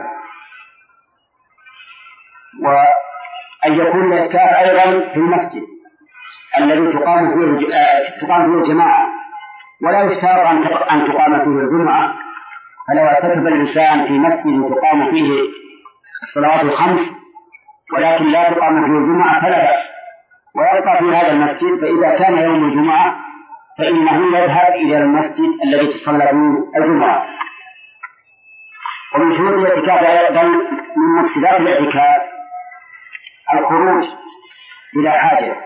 A: وأن يكون الاعتكاف أيضا في المسجد الذي تقام فيه تقام فيه الجماعة، ولا يشترط أن تقام فيه الجمعة. فلو اعتكف الإنسان في مسجد تقام فيه الصلوات الخمس ولكن لا تقام فيه الجمعة فلا بأس، ويبقى في هذا المسجد. فإذا كان يوم الجمعة فإنه يذهب إلى المسجد الذي تصلى فيه الجمعة. ومن شروط الاعتكاف أيضا من مفسدات الاعتكاف الخروج بلا حاجة.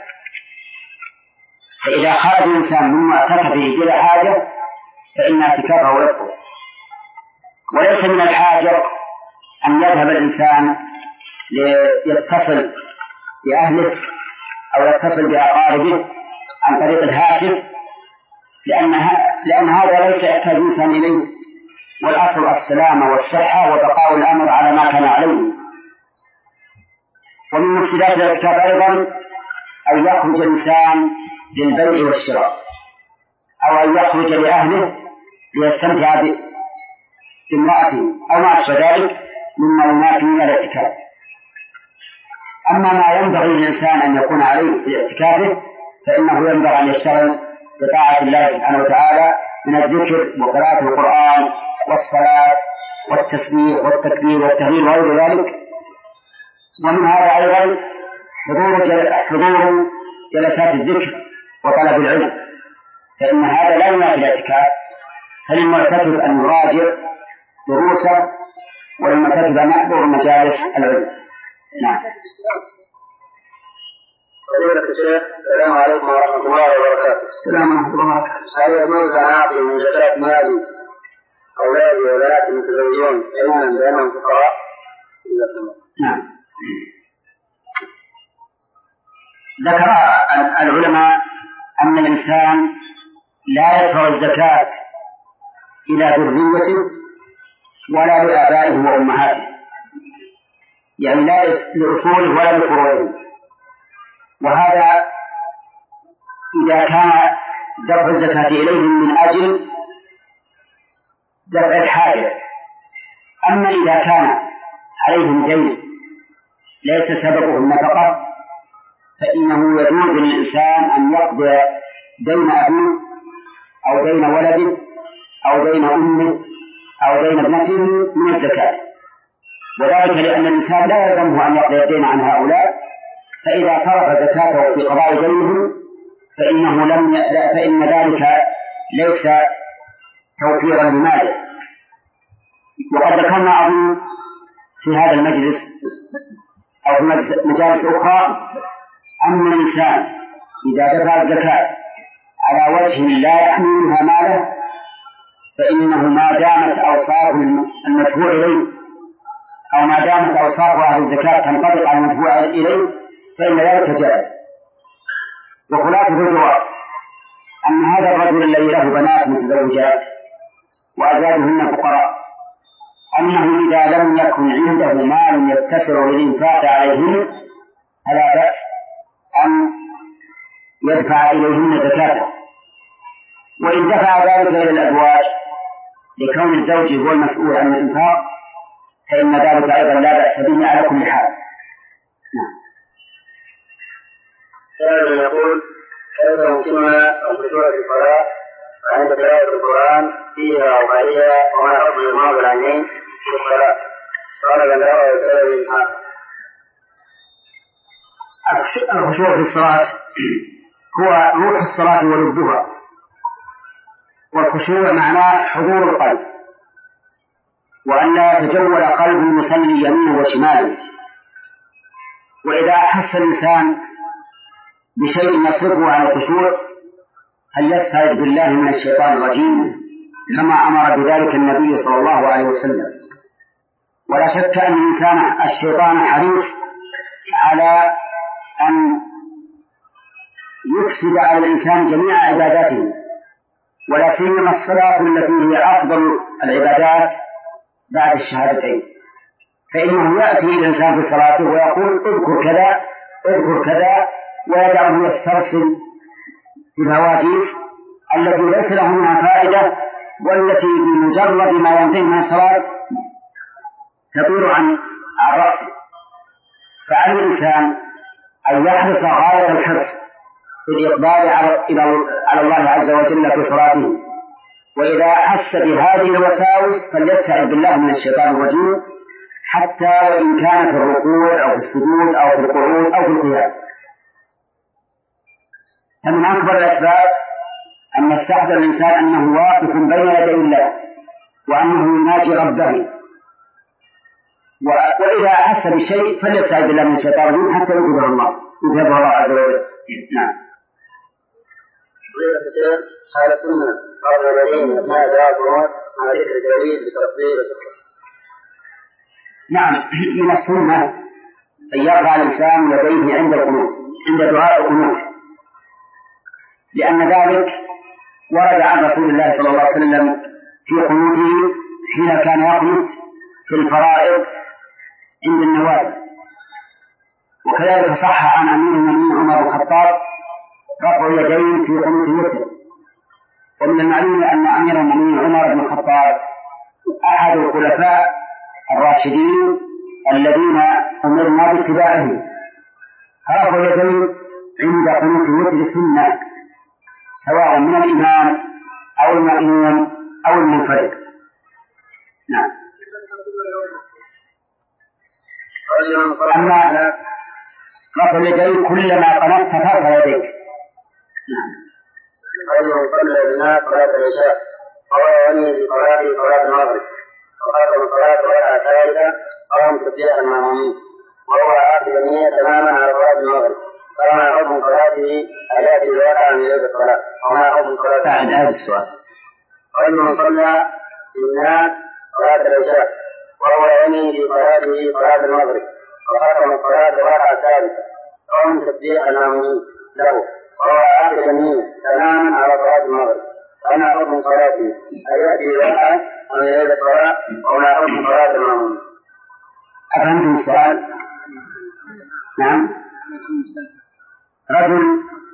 A: فإذا خرج الإنسان من معتكفه بلا حاجة فإن اعتكافه يبطل. وليس من الحاجة أن يذهب الإنسان ليتصل بأهله أو يتصل بأقاربه عن طريق الهاتف، لأن هذا ليس يحتاج الإنسان إليه، والأصل السلامة والصحة وبقاء الأمر على ما كان عليه. ومن مفسدات الاعتكاف أيضا أن يخرج الإنسان للبيع والشراء، أو أن يخرج لأهله ليستمتع بامرأته أو ما أشبه ذلك مما ينافي من الاعتكاف. أما ما ينبغي للإنسان أن يكون عليه في اعتكافه فإنه ينبغي أن يشتغل بطاعة الله سبحانه وتعالى من الذكر وقراءة القرآن والصلاة والتسبيح والتكبير والتهليل وغير ذلك. ومن هذا أيضا حضور حضور جلسات الذكر وطلب العلم، فإن هذا لا ينافي الاعتكاف. فللمعتكف أن يراجع دروسه وللمعتكف أن يحضر مجالس العلم. نعم.
E: فضيلة الشيخ، السلام عليكم ورحمة الله وبركاته.
A: السلام ورحمة الله وبركاته.
E: هل يجوز أن أعطي من زكاة مالي أولادي وبناتي المتزوجون علما بأنهم فقراء؟
A: نعم. ذكر العلماء أن الإنسان لا يدفع الزكاة إلى ذريته ولا لآبائه وأمهاته، يعني لا لأصوله ولا لفروعه. وهذا إذا كان دفع الزكاة إليهم من أجل دفع الحاجة. أما إذا كان عليهم دين ليس سببه النفقة فإنه يجوز للإنسان أن يقضي دين أبيه أو دين ولده أو دين أمه أو دين ابنته من الزكاة، وذلك لأن الإنسان لا يلزمه أن يقضي الدين عن هؤلاء، فإذا صرف زكاته في قضاء دينهم فإنه لم ي... فإن ذلك ليس توفيرا لماله. وقد ذكرنا أظن في هذا المجلس أو في مجالس أخرى أن الإنسان إذا دفع الزكاة على وجه لا يحملها ماله فإنه ما دامت أوصاف المدفوع إليه أو ما دامت أوصاف أهل الزكاة تنطبق على المدفوع إليه فإن ذلك جائز. وخلاصة الجواب أن هذا الرجل الذي له بنات متزوجات وأزواجهن فقراء أنه إذا لم يكن عنده مال يتسع للإنفاق عليهن فلا بأس أن يدفع إليهن زكاته. وإن دفع ذلك إلى الأزواج لكون الزوج هو المسؤول عن الإنفاق فإن ذلك أيضا لا بأس به على كل حال. نعم.
E: سائل يقول: كيف يمكننا الخشوع في الصلاة عند قراءة القرآن فيها أو عليها وما حكم إغماض العينين في الصلاة؟ قال لنا وسائل آخر.
A: الخشوع في الصلاة هو روح الصلاة ولبها، والخشوع معناه حضور القلب وأن لا يتجول قلب المصلي يمينه وشماله. وإذا أحس الإنسان بشيء يصرفه عن الخشوع هل يستعذ بالله من الشيطان الرجيم كما أمر بذلك النبي صلى الله عليه وسلم. ولا شك أن الإنسان الشيطان حريص على أن يفسد على الإنسان جميع عباداته، ولا سيما الصلاة التي هي أفضل العبادات بعد الشهادتين، فإنه يأتي الإنسان في صلاته ويقول اذكر كذا اذكر كذا، ويدعه يسترسل في الهواجس التي ليس له منها فائدة، والتي بمجرد ما ينتهي من الصلاة تطير عن عن رأسه. فعلى الإنسان أن يحرص غاية الحرص في الإقبال على الله عز وجل في صلاته، وإذا أحس بهذه الوساوس فليستعذ بالله من الشيطان الرجيم، حتى وإن كان في الركوع أو في السجود أو في القعود أو في القيام. فمن أكبر الأسباب أن يستحضر الإنسان أنه واقف بين يدي الله وأنه يناجي ربه، وإذا أحس بشيء فليستعذ بالله من الشيطان الرجيم حتى يذهبه الله يذهبه الله عز وجل. نعم.
E: فضيلة الشيخ، حال السنة بعض الذين ما جاء القرآن مع ذكر الدليل بتفصيل.
A: نعم، من السنة أن يرفع الإنسان يديه عند القنوت، عند دعاء القنوت، لأن ذلك ورد عن رسول الله صلى الله عليه وسلم في قنوته حين كان يقنت في الفرائض عند النوازل. وكذلك صح عن أمير المؤمنين عمر بن الخطاب رفع اليدين في قنوت الوتر. ومن المعلوم أن أمير المؤمنين عمر بن الخطاب أحد الخلفاء الراشدين الذين أمرنا باتباعهم، فرفع اليدين عند قنوت الوتر سنة، سواء من الإمام أو المأموم أو المنفرد. نعم. أما رفع اليدين كلما قنطت فرفع يديك. نعم.
E: رجل صلى بنا صلاة العشاء وهو ينوي بصلاته صلاة المغرب، وخاتم الصلاة وركعة ثالثة قام تسبيحا المأمومين، وهو عاقد النية تماما على صلاة المغرب، فما حكم صلاته أداء الركعة من ليلة الصلاة؟ وما حكم صلاته؟
A: بعد هذا السؤال.
E: رجل صلى بالناس صلاة العشاء وهو ينوي بصلاته صلاة المغرب، وخاتم الصلاة وركعة ثالثة قام تسبيحا المأمومين له، وهو عاقد النية تماما على صلاة المغرب، فما حكم صلاته؟ أيأتي ركعة من ليلة الصلاة؟ وما حكم صلاة المأمومين؟
A: أفهمتم السؤال؟ نعم. رجل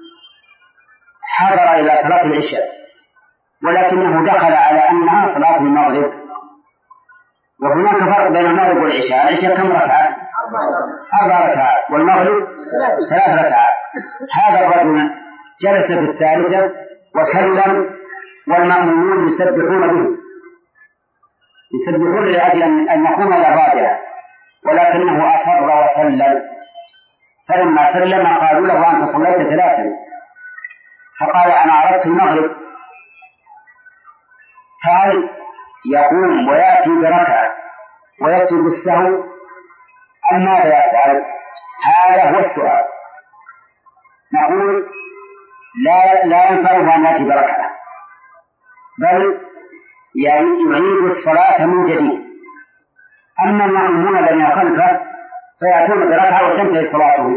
A: حضر إلى صلاة العشاء ولكنه دخل على أنها صلاة المغرب، وهناك فرق بين المغرب والعشاء. العشاء كم ركعة؟ أربع ركعات، والمغرب ثلاث ركعات. هذا الرجل جلس في الثالثة وسلم، والمأمومون يسبحون به، يسبحون لأجل أن يقوم إلى الرابعة، ولكنه أصر وسلم. فلما سلم قالوا له أنت صليت ثلاثا، فقال أنا عرفت المغرب. فهل يقوم ويأتي بركعة ويسجد السهو أم ماذا يفعل؟ هذا هو السؤال. نقول لا لا ينفعه أن يأتي بركعة، بل يعني يعيد الصلاة من جديد. أما المأمومون الذين خلفه فيأتون بركعة وتنتهي صلاته،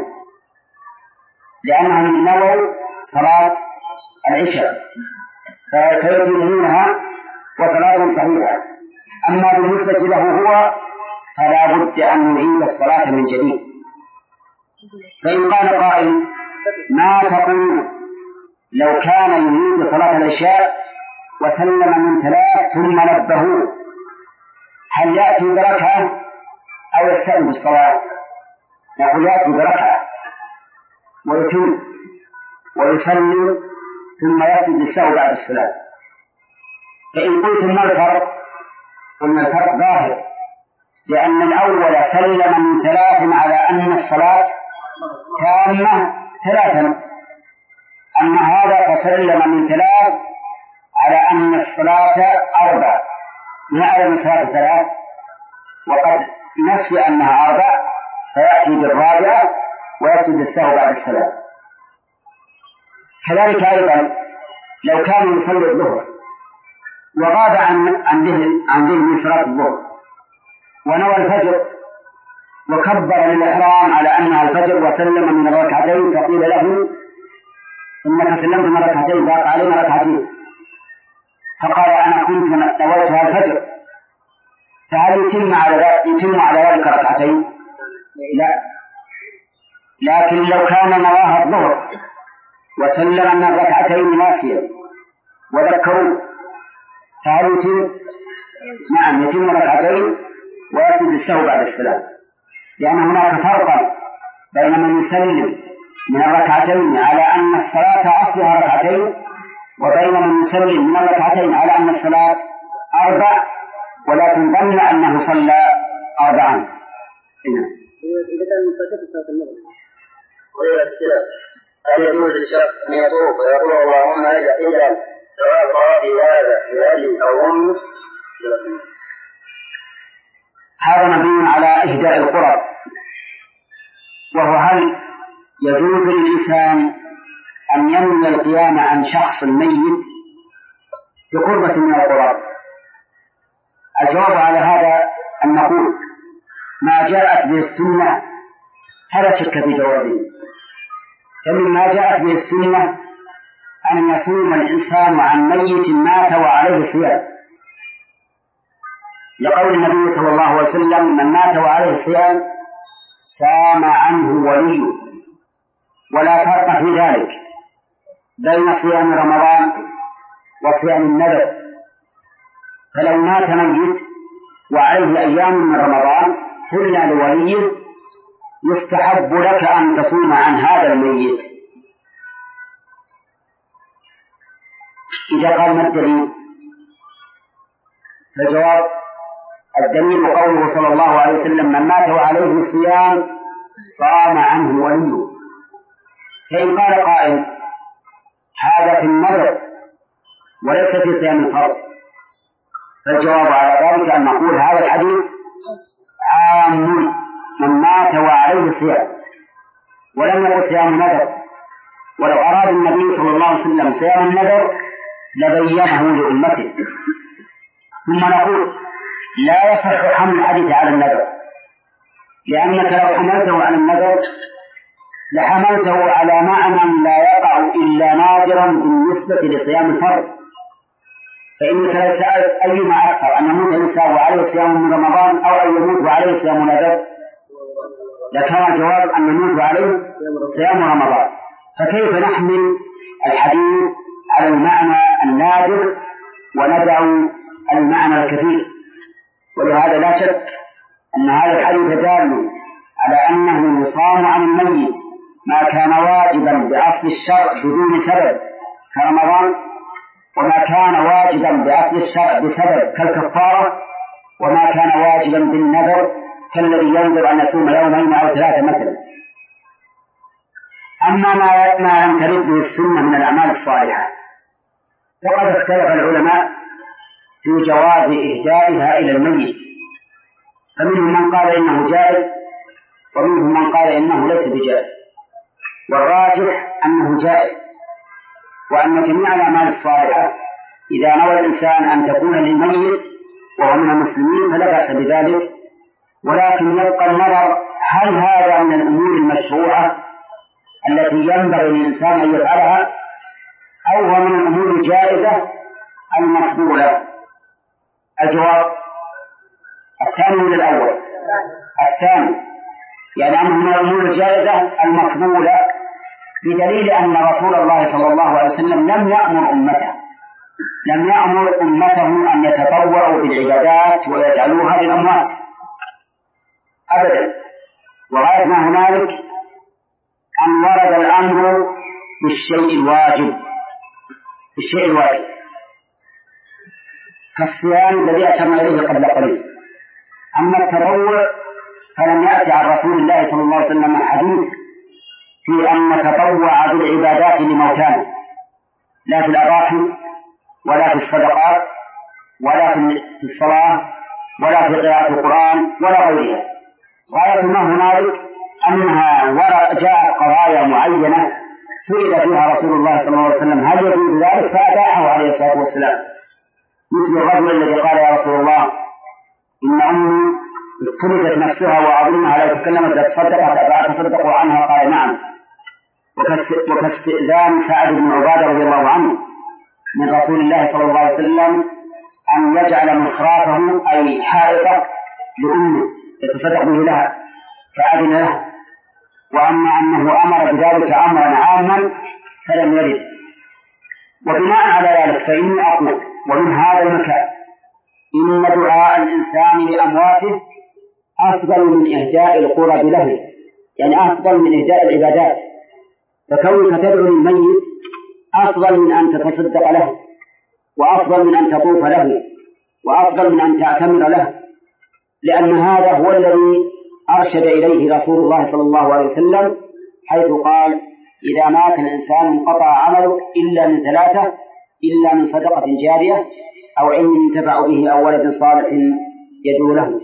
A: لأنهم نووا صلاة العشاء فيتمونها وصلاتهم صحيحة. أما بالنسبة له هو فلا بد أن يعيد الصلاة من جديد. فإن قال قائل ما تقول لو كان يريد صلاة العشاء وسلم من ثلاث ثم نبهوه، هل يأتي بركعة أو يستأنف الصلاة؟ نقول يأتي بركعة ويتم ويسلم ثم يسجد السهو بعد الصلاة. فإن قلتم ما الفرق؟ قلنا الفرق ظاهر، لأن الأول سلم من ثلاث على أن الصلاة تامة ثلاثا، أما هذا فسلم من ثلاث على أن الصلاة أربع، ما أعلم الصلاة ثلاث وقد نسي أنها أربع، فيأتي بالرابعة ويأتي بالسهو بعد الصلاة. كذلك أيضا لو كان يصلي الظهر وغاب عن عن ذهن عن ذهن من صلاة الظهر ونوى الفجر وكبر للإحرام على أنها الفجر وسلم من الركعتين، فقيل له إنك سلمت من ركعتين باق علينا ركعتين، فقال أنا كنت نويتها الفجر، فهل يتم على ذلك يتم على ذلك ركعتين؟ لا، لكن لو كان نواها الظهر وسلم من الركعتين ناسيا وذكروا فهل يتم؟ نعم يتم ركعتين ويسجد السهو بعد السلام، لأن هناك فرقا بين من يسلم من الركعتين على أن الصلاة أصلها ركعتين وبين من يسلم من الركعتين على أن الصلاة أربع ولكن ظن أنه صلى أربعا.
D: إذا كان منفتح صلاة المغرب
E: قضية السلام هل يجوز للشخص أن يطوف ويقول اللهم اجعل سواء في هذا لأجل أو أمه؟
A: هذا مبني على إهداء القرب، وهو هل يجوز للإنسان أن ينوي القيام عن شخص ميت بقربة من القرب؟ الجواب على هذا أن نقول ما جاءت به السنة فلا شك في جوازه، فمما جاءت به السنة أن يصوم الإنسان عن ميت مات وعليه صيام، لقول النبي صلى الله عليه وسلم من مات وعليه صيام صام عنه وليه، ولا فرق في ذلك بين صيام رمضان وصيام النذر، فلو مات ميت وعليه أيام من رمضان قلنا لوليه يستحب لك أن تصوم عن هذا الميت. إذا قال ما الدليل؟ فالجواب الدليل قوله صلى الله عليه وسلم من مات وعليه صيام صام عنه وليه. فإن قال قائل هذا في النذر وليس في صيام الفرض، فالجواب على ذلك أن نقول هذا الحديث عام من مات وعليه صيام ولم يقل صيام النذر، ولو أراد النبي صلى الله عليه وسلم صيام النذر لبينه لأمته. ثم نقول لا يصح حمل الحديث على النذر، لأنك لو حملته على النذر لحملته على معنى لا يقع إلا نادرا بالنسبة لصيام الفرض، فإنك لو سألت أيما أكثر أن يموت الإنسان وعليه صيام من رمضان أو أن يموت وعليه صيام نذر لكان الجواب أن يموت وعليه صيام رمضان، فكيف نحمل الحديث على المعنى النادر وندع المعنى الكثير؟ ولهذا لا شك أن هذا الحديث دال على أنه يصام عن الميت ما كان واجبا بأصل الشرع بدون سبب كرمضان، وما كان واجبا بأصل الشرع بسبب كالكفارة، وما كان واجبا بالنذر كالذي ينذر أن يصوم يومين أو ثلاثة مثلا. أما ما لم ترد به السنة من الأعمال الصالحة فقد اختلف العلماء في جواز إهدائها إلى الميت، فمنهم من قال إنه جائز ومنهم من قال إنه ليس بجائز، والراجح أنه جائز، وأن جميع الأعمال الصالحة إذا نوى الإنسان أن تكون للميت وهو من المسلمين فلا بأس بذلك، ولكن يبقى النظر هل هذا من الأمور المشروعة التي ينبغي للإنسان أن يفعلها أو هو من الأمور الجائزة المفضولة. الجواب الثاني من الأول، الثاني يعني أنه من الأمور الجائزة المفضولة، بدليل أن رسول الله صلى الله عليه وسلم لم يأمر أمته لم يأمر أمته أن يتطوعوا بالعبادات ويجعلوها للأموات أبدا، وغاية ما هنالك أن ورد الأمر بالشيء الواجب بالشيء الواجب كالصيام الذي أشرنا إليه قبل قليل. أما التطوع فلم يأتي عن رسول الله صلى الله عليه وسلم حديث في أن نتطوع بالعبادات لموتانا، لا في الأضاحي ولا في الصدقات ولا في الصلاة ولا في قراءة القرآن ولا غيرها. غاية ما هنالك أنها جاءت قضايا معينة سئل فيها رسول الله صلى الله عليه وسلم هل يجوز ذلك فأباحه عليه الصلاة والسلام، مثل الرجل الذي قال يا رسول الله إن أمي ابتلت نفسها وأظنها لو تكلمت لتصدقت فأتصدقوا عنها، قال نعم. وكاستئذان سعد بن عبادة رضي الله عنه من رسول الله صلى الله عليه وسلم أن يجعل مخرافه أي حائطة لأمه يتصدق به لها فأذن له، وأما أنه أمر بذلك أمرا عاما فلم يرد. وبناء على ذلك فإني أقول ومن هذا المكان إن دعاء الإنسان لأمواته أفضل من إهداء القرب له، يعني أفضل من إهداء العبادات، فكونك تدعو للميت أفضل من أن تتصدق له، وأفضل من أن تطوف له، وأفضل من أن تعتمر له، لأن هذا هو الذي أرشد إليه رسول الله صلى الله عليه وسلم حيث قال إذا مات الإنسان انقطع عمله إلا من ثلاثة: إلا من صدقة جارية أو علم ينتفع به أو ولد صالح يدعو له.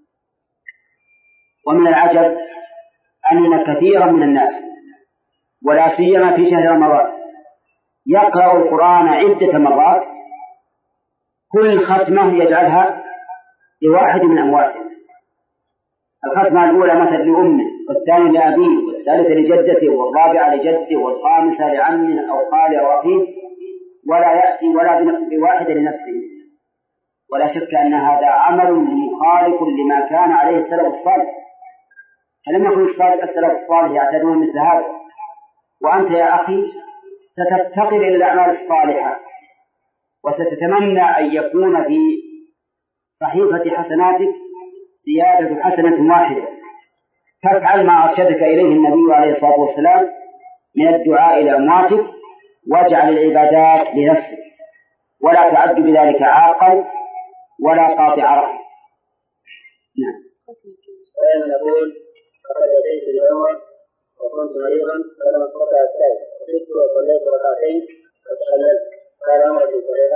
A: ومن العجب أن كثيرا من الناس ولا سيما في شهر رمضان يقرأ القرآن عدة مرات، كل ختمة يجعلها لواحد من أمواته. الختمة الأولى مثلا لأمه، والثانية لأبيه، والثالثة لجدته، والرابعة لجده، والخامسة لعمه أو خاله أو أخيه، ولا يأتي ولا بواحدة لنفسه. ولا شك أن هذا عمل مخالف لما كان عليه السلف الصالح، فلم يكن السلف الصالح يعتدون مثل هذا. وأنت يا أخي ستفتقر إلى الأعمال الصالحة وستتمنى أن يكون في صحيفة حسناتك زيادة حسنة واحدة، فافعل ما أرشدك إليه النبي عليه الصلاة والسلام من الدعاء لأمواتك، واجعل العبادات لنفسك، ولا تعد بذلك عاقا ولا قاطع رحم. نعم.
E: وأنا أقول فقد أتيت العمر وكنت مريضا فلم أستطع السير، وجئت وصليت ركعتين فتحللت، قال عمر في صحيحة.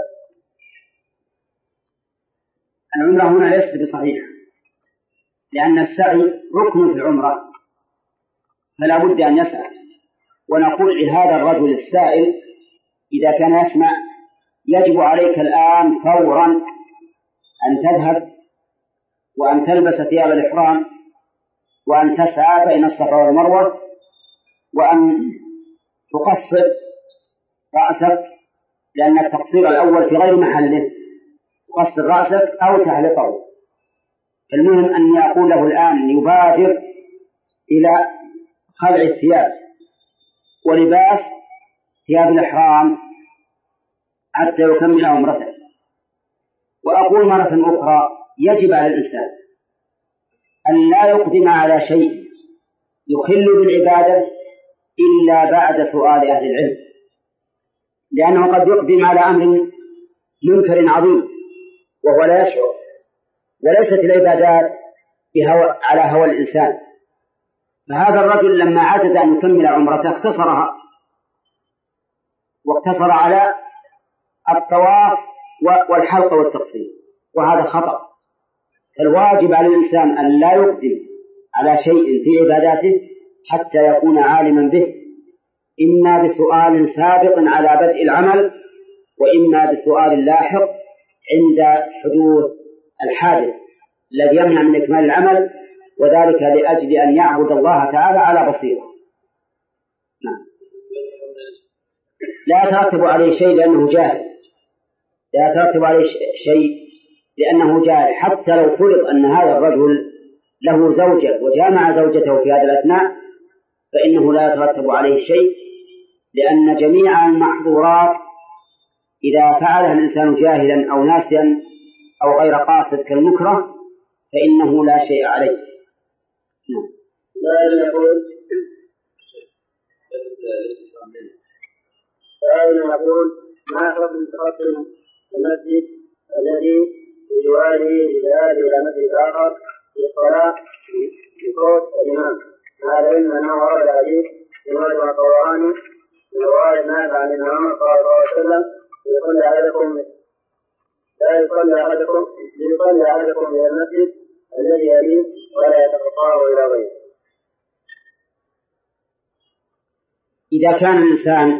A: العمرة هنا ليست بصحيحة، لأن السعي ركن في العمرة فلا بد أن يسعى. ونقول لهذا الرجل السائل إذا كان يسمع يجب عليك الآن فورا أن تذهب وأن تلبس ثياب الإحرام وأن تسعى بين الصفا والمروة وأن تقصر رأسك، لأن التقصير الأول في غير محله، تقصر رأسك أو تحلقه. المهم أن يقول له الآن يبادر إلى خلع الثياب ولباس ثياب الإحرام حتى يكمل عمرته. وأقول مرة أخرى يجب على الإنسان أن لا يقدم على شيء يخل بالعبادة إلا بعد سؤال أهل العلم، لأنه قد يقدم على أمر منكر عظيم وهو لا يشعر، وليست العبادات بهوى على هوى الإنسان. فهذا الرجل لما عجز أن يكمل عمرته اختصرها واقتصر على الطواف والحلق والتقصير، وهذا خطأ. فالواجب على الإنسان أن لا يقدم على شيء في عباداته حتى يكون عالما به، إما بسؤال سابق على بدء العمل وإما بسؤال لاحق عند حدوث الحادث الذي يمنع من إكمال العمل، وذلك لأجل أن يعبد الله تعالى على بصيرة. نعم. لا يترتب عليه شيء لأنه جاهل، لا يترتب عليه شيء لأنه جاهل، حتى لو فرض أن هذا الرجل له زوجة وجامع زوجته في هذا الأثناء فإنه لا يترتب عليه شيء، لأن جميع المحظورات إذا فعلها الإنسان جاهلا أو ناسيا أو غير قاصد كالمكره فإنه لا شيء عليه.
E: لا نقول لا نقول ما حكم تقدم المسجد الذي بجواره لذهاب إلى مسجد آخر للصلاة بصوت الإمام، مع العلم أنه ورد الحديث في مجمع الطبراني من رواية الناس عن الإمام صلى الله عليه وسلم يصلي أحدكم لا يصلي أحدكم ليصلي أحدكم إلى المسجد الذي يليه ولا يتخطاه إلى غيره.
A: إذا كان الإنسان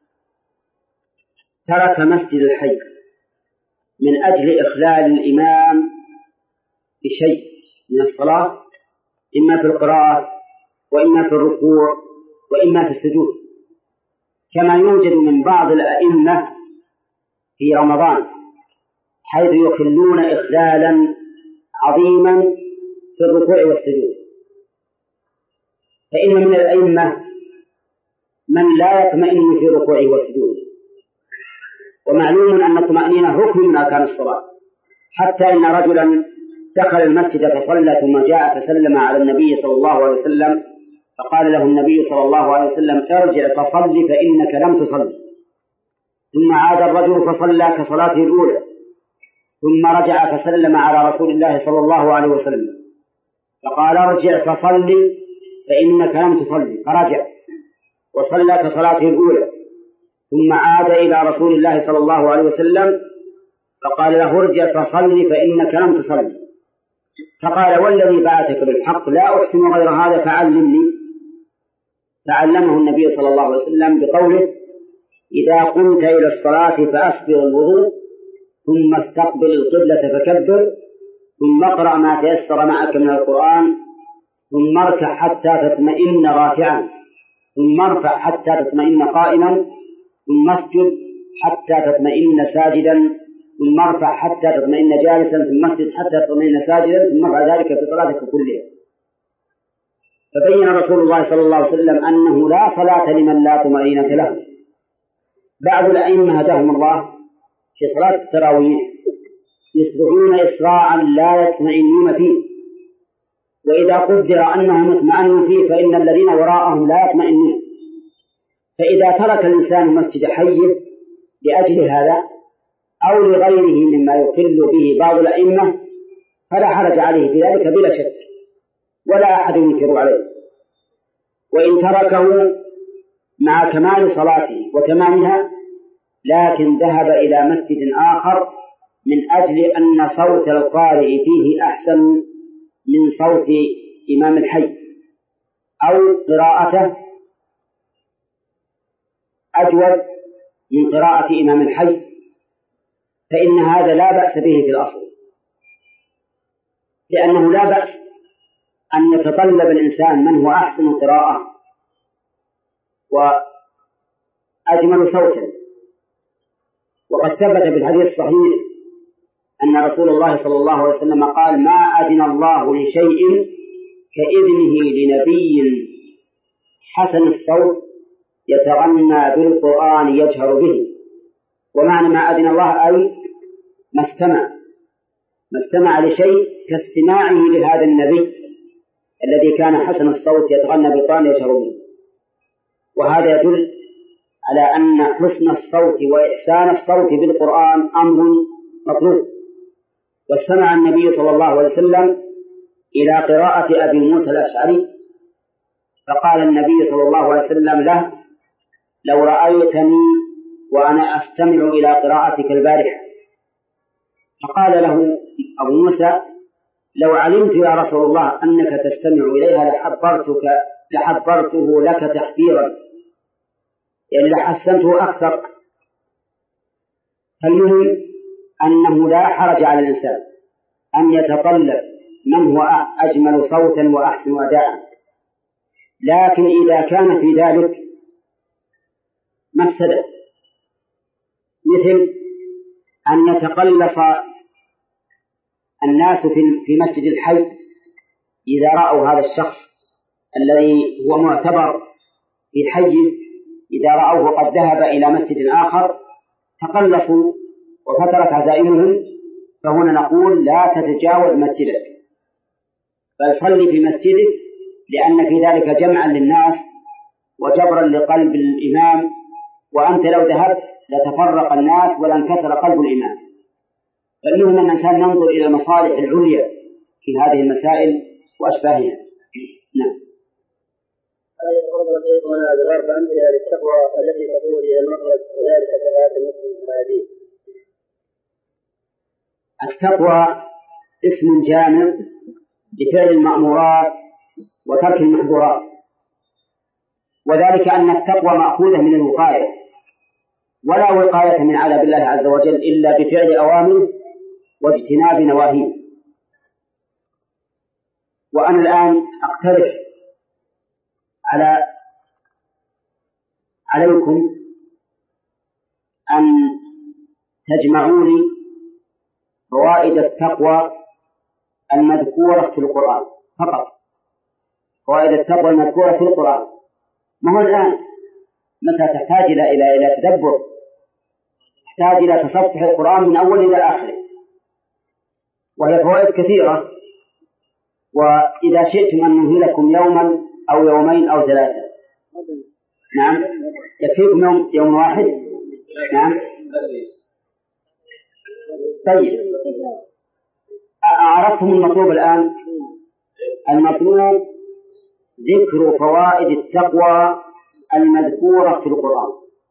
A: ترك مسجد الحي من أجل إخلال الإمام بشيء من الصلاة، إما في القراءة وإما في الركوع وإما في السجود، كما يوجد من بعض الأئمة في رمضان حيث يخلون إخلالا عظيما في الركوع والسجود، فإن من الأئمة من لا يطمئن في ركوعه وسجوده، ومعلوم أن الطمأنينة ركن من أركان الصلاة، حتى إن رجلا دخل المسجد فصلى ثم جاء فسلم على النبي صلى الله عليه وسلم، فقال له النبي صلى الله عليه وسلم: ارجع فصل فإنك لم تصل. ثم عاد الرجل فصلى كصلاته الأولى، ثم رجع فسلم على رسول الله صلى الله عليه وسلم، فقال: ارجع فصل فإنك لم تصل. فرجع وصلى كصلاته الأولى، ثم عاد إلى رسول الله صلى الله عليه وسلم فقال له: ارجع فصل فإنك لم تصل. فقال: والذي بعثك بالحق لا أحسن غير هذا فعلمني. فعلمه النبي صلى الله عليه وسلم بقوله: إذا قمت إلى الصلاة فأسبغ الوضوء، ثم استقبل القبلة فكبر، ثم اقرأ ما تيسر معك من القرآن، ثم اركع حتى تطمئن راكعا، ثم ارفع حتى تطمئن قائما، ثم اسجد حتى تطمئن ساجدا، ثم ارفع حتى تطمئن جالسا، ثم اسجد حتى تطمئن ساجدا، ثم ارفع ذلك في صلاتك كلها. فبين رسول الله صلى الله عليه وسلم أنه لا صلاة لمن لا طمأنينة له. بعض الأئمة هداهم الله في صلاة التراويح يسرعون إسراعا لا يطمئنون فيه، وإذا قدر أنهم اطمأنوا فيه فإن الذين وراءهم لا يطمئنون. فإذا ترك الإنسان مسجد حيه لأجل هذا أو لغيره مما يقل به بعض الأئمة فلا حرج عليه في ذلك بلا شك، ولا أحد ينكر عليه. وإن تركه مع كمال صلاته وتمامها لكن ذهب إلى مسجد آخر من أجل أن صوت القارئ فيه أحسن من صوت إمام الحي، أو قراءته أجود من قراءة إمام الحي، فإن هذا لا بأس به في الأصل، لأنه لا بأس أن يتطلب الإنسان من هو أحسن قراءة وأجمل صوتا. وقد ثبت في الحديث الصحيح أن رسول الله صلى الله عليه وسلم قال: ما أذن الله لشيء كإذنه لنبي حسن الصوت يتغنى بالقرآن يجهر به. ومعنى ما أذن الله أي ما استمع ما استمع لشيء كاستماعه لهذا النبي الذي كان حسن الصوت يتغنى بالقرآن يجهر به. وهذا يدل على أن حسن الصوت وإحسان الصوت بالقرآن أمر مطلوب. واستمع النبي صلى الله عليه وسلم إلى قراءة أبي موسى الأشعري فقال النبي صلى الله عليه وسلم له: لو رأيتني وأنا أستمع إلى قراءتك البارحة. فقال له أبو موسى: لو علمت يا رسول الله أنك تستمع إليها لحبرتك لحبرته لك تحبيرا، يعني لحسنته أكثر. فالمهم أنه لا حرج على الإنسان أن يتطلب من هو أجمل صوتا وأحسن أداء، لكن إذا كان في ذلك مفسدة، مثل أن يتقلص الناس في مسجد الحي إذا رأوا هذا الشخص الذي هو معتبر في حيه، إذا رأوه قد ذهب إلى مسجد آخر تقلصوا وفترت عزائمهم، فهنا نقول: لا تتجاوز مسجدك، بل صل في مسجدك، لأن في ذلك جمعا للناس وجبرا لقلب الإمام، وأنت لو ذهبت لتفرق الناس ولانكسر قلب الإمام. فالمهم أن الإنسان ينظر إلى المصالح العليا في هذه المسائل وأشباهها. نعم.
E: هذه الخطبة شيخنا بغرب أمثلة للتقوى التي تقود إلى المخرج، وذلك كفاءة المسلم الهادي.
A: التقوى اسم جامع لفعل المأمورات وترك المحظورات، وذلك أن التقوى مأخوذة من الوقاية، ولا وقاية من عذاب الله عز وجل إلا بفعل أوامره واجتناب نواهيه. وأنا الآن أقترح على عليكم أن تجمعوني فوائد التقوى المذكورة في القرآن فقط، فوائد التقوى المذكورة في القرآن. ما هو الآن متى تحتاج إلى إلى إلى تدبر، تحتاج إلى تصفح القرآن من أول إلى آخره، وهي فوائد كثيرة. وإذا شئتم أن نهلكم يوما أو يومين أو ثلاثة، نعم يكفيكم يوم, يوم واحد. نعم طيب، أعرفتم المطلوب الآن؟ المطلوب ذكر فوائد التقوى المذكورة في القرآن،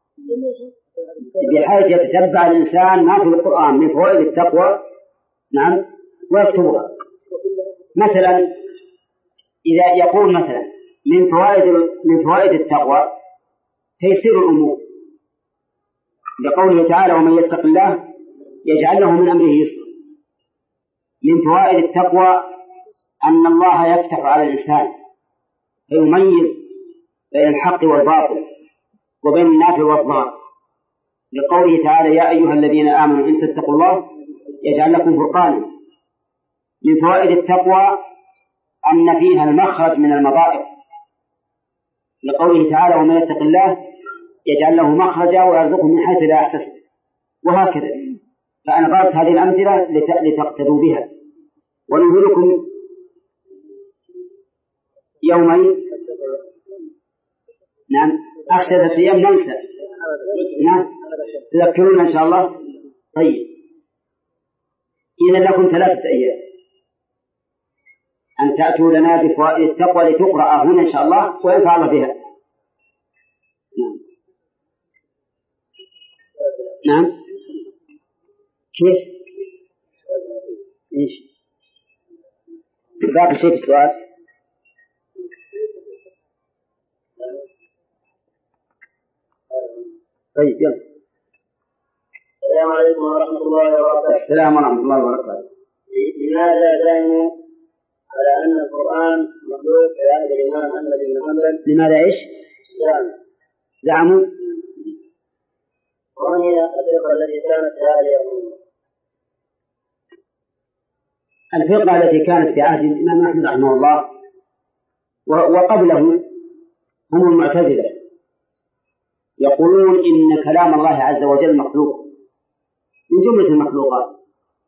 A: بحيث يتتبع الإنسان ما في القرآن من فوائد التقوى، نعم، ويكتبها. مثلا إذا يقول مثلا من فوائد من فوائد التقوى تيسير الأمور، بقوله تعالى ومن يتق الله يجعل له من أمره يسرا. من فوائد التقوى أن الله يفتح على الإنسان فيميز بين الحق والباطل وبين النافع والضار، لقوله تعالى يا أيها الذين آمنوا إن تتقوا الله يجعل لكم فرقانا. من فوائد التقوى أن فيها المخرج من المضائق، لقوله تعالى ومن يتق الله يجعل له مخرجا ويرزقه من حيث لا يحتسب، وهكذا. فأنا ضربت هذه الأمثلة لتقتدوا بها. وننزلكم يومين، نعم، أخشى ذات أيام ننسى، نعم، تذكرون إن شاء الله. طيب، إذا لكم ثلاثة أيام أن تأتوا لنا بفوائد التقوى لتقرأ هنا إن شاء الله وينفع الله بها. نعم. نعم. كيف؟ إيش؟ باقي شيء في السؤال؟ طيب يلا.
E: السلام عليكم ورحمة الله وبركاته.
A: السلام ورحمة الله وبركاته.
E: لماذا زعموا على أن القرآن مخلوق في عهد الإمام أحمد بن حنبل؟
A: لماذا إيش؟
E: زعموا
A: زعموا
E: وهي الفرقة التي كانت في عهد الإمام.
A: الفرقة التي كانت في عهد الإمام أحمد رحمه الله وقبله هم المعتزلة، يقولون إن كلام الله عز وجل مخلوق من جملة المخلوقات،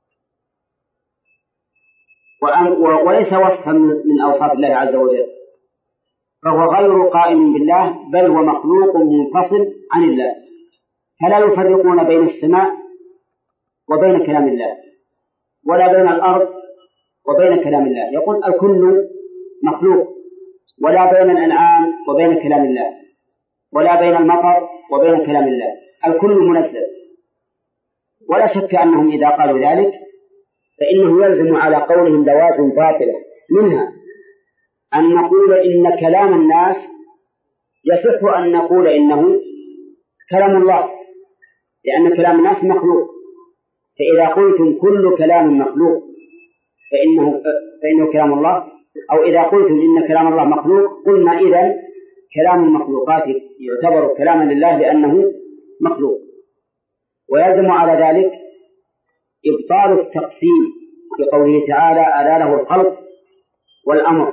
A: وليس وصفا من أوصاف الله عز وجل، فهو غير قائم بالله، بل هو مخلوق منفصل عن الله، فلا يفرقون بين السماء وبين كلام الله، ولا بين الأرض وبين كلام الله. يقول الكل مخلوق، ولا بين الأنعام وبين كلام الله، ولا بين المطر وبين كلام الله، الكل منزل. ولا شك أنهم إذا قالوا ذلك فإنه يلزم على قولهم لوازم باطلة، منها أن نقول إن كلام الناس يصح أن نقول إنه كلام الله، لأن كلام الناس مخلوق. فإذا قلتم كل كلام مخلوق فإنه, فإنه كلام الله، أو إذا قلتم إن كلام الله مخلوق قلنا إذن كلام المخلوقات يعتبر كلاما لله لأنه مخلوق. ويلزم على ذلك إبطال التقسيم بقوله تعالى ألا له الخلق والأمر،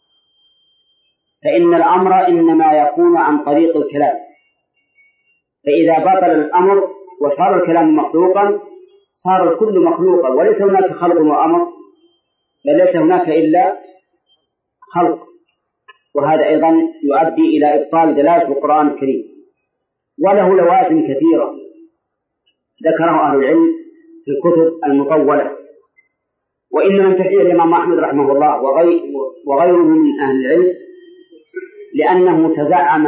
A: فإن الأمر إنما يكون عن طريق الكلام، فإذا بطل الأمر وصار الكلام مخلوقا صار الكل مخلوقا، وليس هناك خلق وأمر، بل ليس هناك إلا خلق. وهذا أيضا يؤدي إلى إبطال دلالة القرآن الكريم، وله لوازم كثيرة ذكره أهل العلم في الكتب المطولة. وإن من تحيي الإمام أحمد رحمه الله وغيره من أهل العلم لأنه تزعم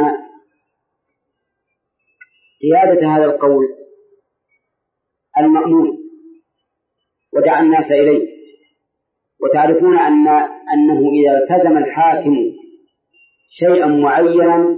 A: قيادة هذا القول المأمون ودعا الناس إليه. وتعرفون أن أنه إذا التزم الحاكم شيئا معينا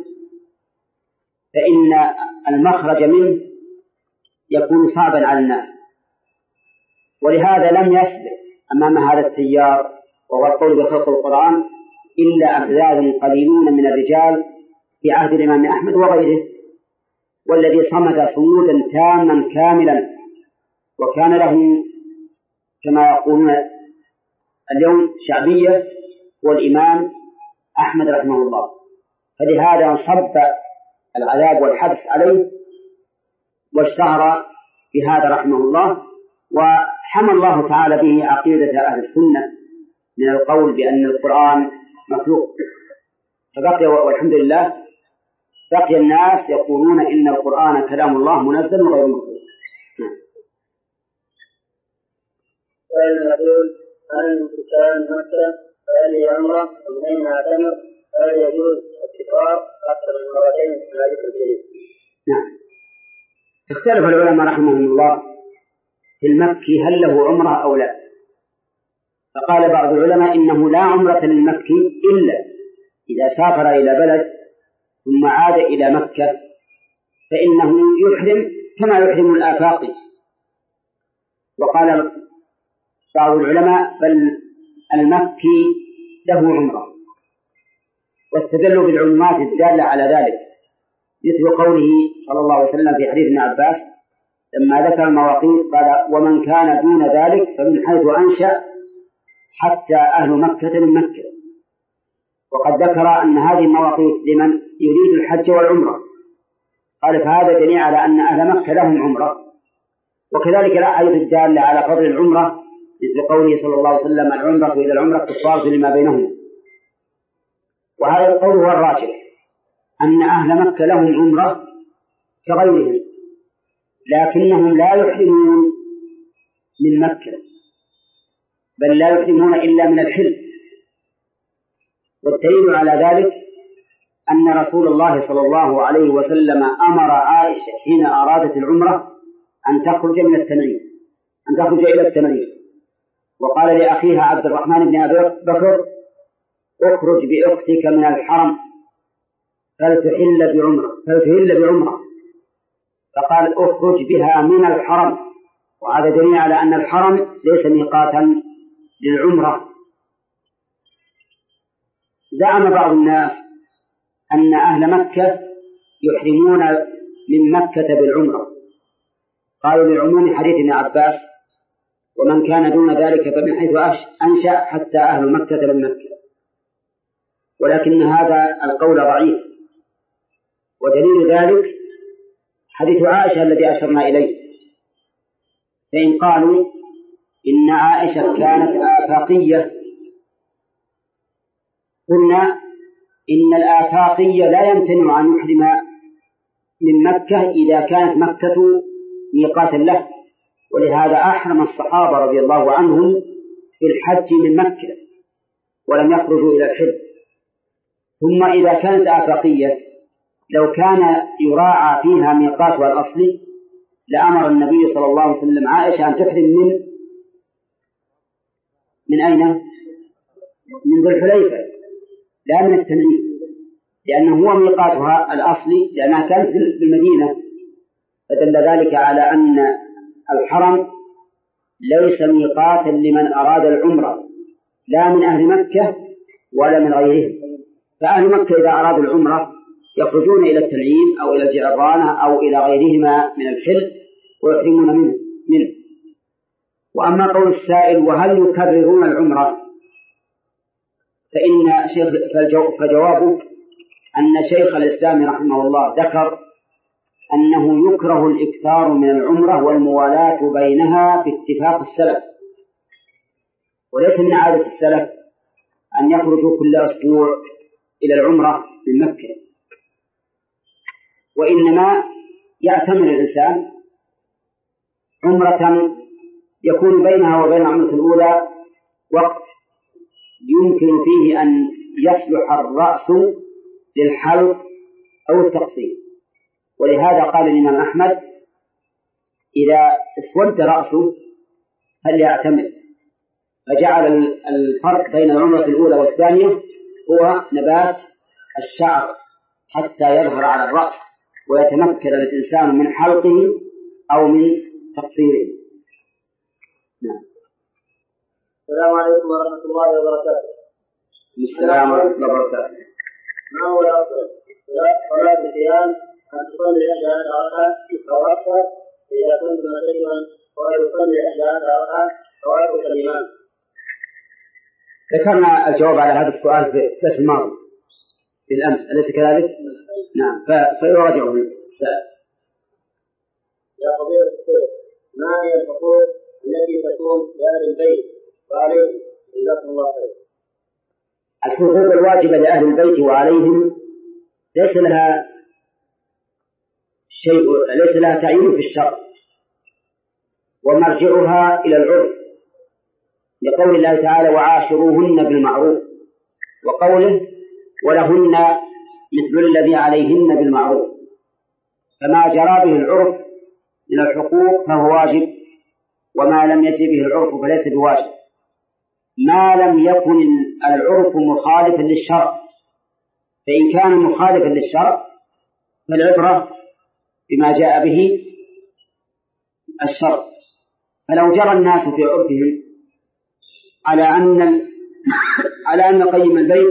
A: فإن المخرج منه يكون صعبا على الناس، ولهذا لم يسبق أمام هذا التيار وهو القول بخلق القرآن إلا أحزاب قليلون من الرجال في عهد الإمام أحمد وغيره، والذي صمد صمودا تاما كاملا وكان له كما يقولون اليوم شعبية، والإمام أحمد رحمه الله، فلهذا انصب العذاب والحبس عليه واشتهر بهذا رحمه الله، وحمى الله تعالى به عقيدة أهل السنة من القول بأن القرآن مخلوق. فبقي والحمد لله بقي الناس يقولون إن القرآن كلام الله منزل وغير مخلوق.
E: كان يقول عن سكان مكة هذه عمرة من أين اعتمر هل يجوز التكرار أكثر من مرتين في ذلك الجديد؟
A: نعم. اختلف العلماء رحمهم الله في المكي هل له عمرة أو لا، فقال بعض العلماء إنه لا عمرة للمكي إلا إذا سافر إلى بلد ثم عاد إلى مكة فإنه يحرم كما يحرم الآفاقي. وقال بعض العلماء بل المكي له عمرة، واستدلوا بالعلومات الدالة على ذلك مثل قوله صلى الله عليه وسلم في حديث ابن عباس لما ذكر المواقيت قال ومن كان دون ذلك فمن حيث أنشأ حتى أهل مكة من مكة. وقد ذكر أن هذه المواقيت لمن يريد الحج والعمرة، قال فهذا دليل على أن أهل مكة لهم عمرة. وكذلك الأحاديث الدالة على فضل العمرة مثل قوله صلى الله عليه وسلم العمرة إلى العمرة كفارة لما بينهم. وهذا القول هو الراجح أن أهل مكة لهم عمرة كغيرهم، لكنهم لا يحرمون من مكة، بل لا يحرمون إلا من الحل. والدليل على ذلك أن رسول الله صلى الله عليه وسلم أمر عائشة حين أرادت العمرة أن تخرج من التنعيم أن تخرج إلى التنعيم، وقال لأخيها عبد الرحمن بن أبي بكر اخرج بأختك من الحرم فلتحل بعمرة فلتحل بعمرة فقال اخرج بها من الحرم. وهذا دليل على أن الحرم ليس ميقاتا للعمرة. زعم بعض الناس أن أهل مكة يحرمون من مكة بالعمرة، قالوا لعموم حديث ابن عباس ومن كان دون ذلك فمن حيث أنشأ حتى أهل مكة من مكة، ولكن هذا القول ضعيف. ودليل ذلك حديث عائشة الذي أشرنا إليه، فإن قالوا إن عائشة كانت آفاقية قلنا إن الآفاقية لا يمتنع أن يحرم من مكة إذا كانت مكة ميقاتا له، ولهذا أحرم الصحابة رضي الله عنهم في الحج من مكة ولم يخرجوا إلى الحج. ثم إذا كانت آفاقية لو كان يراعى فيها ميقاتها الأصلي لأمر النبي صلى الله عليه وسلم عائشة أن تحرم من من أين؟ من ذو الحليفة لا من التنعيم، لأنه هو ميقاتها الأصلي لأنها كانت في المدينة. فدل ذلك على أن الحرم ليس ميقاتا لمن أراد العمرة لا من أهل مكة ولا من غيرهم. فأهل مكة إذا أرادوا العمرة يخرجون إلى التنعيم أو إلى الجعرانة أو إلى غيرهما من الحل ويحرمون منه, منه. وأما قول السائل وهل يكررون العمرة فإن شيخ فجوابه أن شيخ الإسلام رحمه الله ذكر أنه يكره الإكثار من العمرة والموالاة بينها باتفاق السلف، وليس من عادة السلف أن يخرجوا كل أسبوع إلى العمرة من مكة، وإنما يعتمر الإنسان عمرة يكون بينها وبين العمرة الأولى وقت يمكن فيه أن يصلح الرأس للحلق أو التقصير. ولهذا قال الإمام أحمد إذا اسود رأسه فليعتمر، فجعل الفرق بين العمرة الأولى والثانية هو نبات الشعر حتى يظهر على الرأس ويتمكن الإنسان من حلقه أو من تقصيره. نعم.
E: السلام عليكم ورحمة الله وبركاته.
A: السلام ورحمة الله وبركاته.
E: ما هو الأفضل؟ صلاة القيام أن تصلي أحد ركعات صلاتها إذا كنت مسلما ويصلي أحد ركعات صلاتك الإمام؟
A: ذكرنا الجواب على هذا السؤال في الدرس الماضي. بالأمس، أليس كذلك؟ نعم، فيراجعه السائل.
E: يا فضيلة الشيخ، ما هي الحقوق التي تكون لأهل البيت وعليهم؟ جزاكم الله خير.
A: الحقوق الواجبة لأهل البيت وعليهم ليس لها شيء، ليس لها تعيين في الشرع، ومرجعها إلى العرف، لقول الله تعالى وعاشروهن بالمعروف، وقوله ولهن مثل الذي عليهن بالمعروف. فما جرى به العرف من الحقوق فهو واجب، وما لم يجر به العرف فليس بواجب، ما لم يكن العرف مخالفا للشرع. فإن كان مخالفا للشرع فالعبرة بما جاء به الشرع. فلو جرى الناس في عرفهم على أن على أن قيم البيت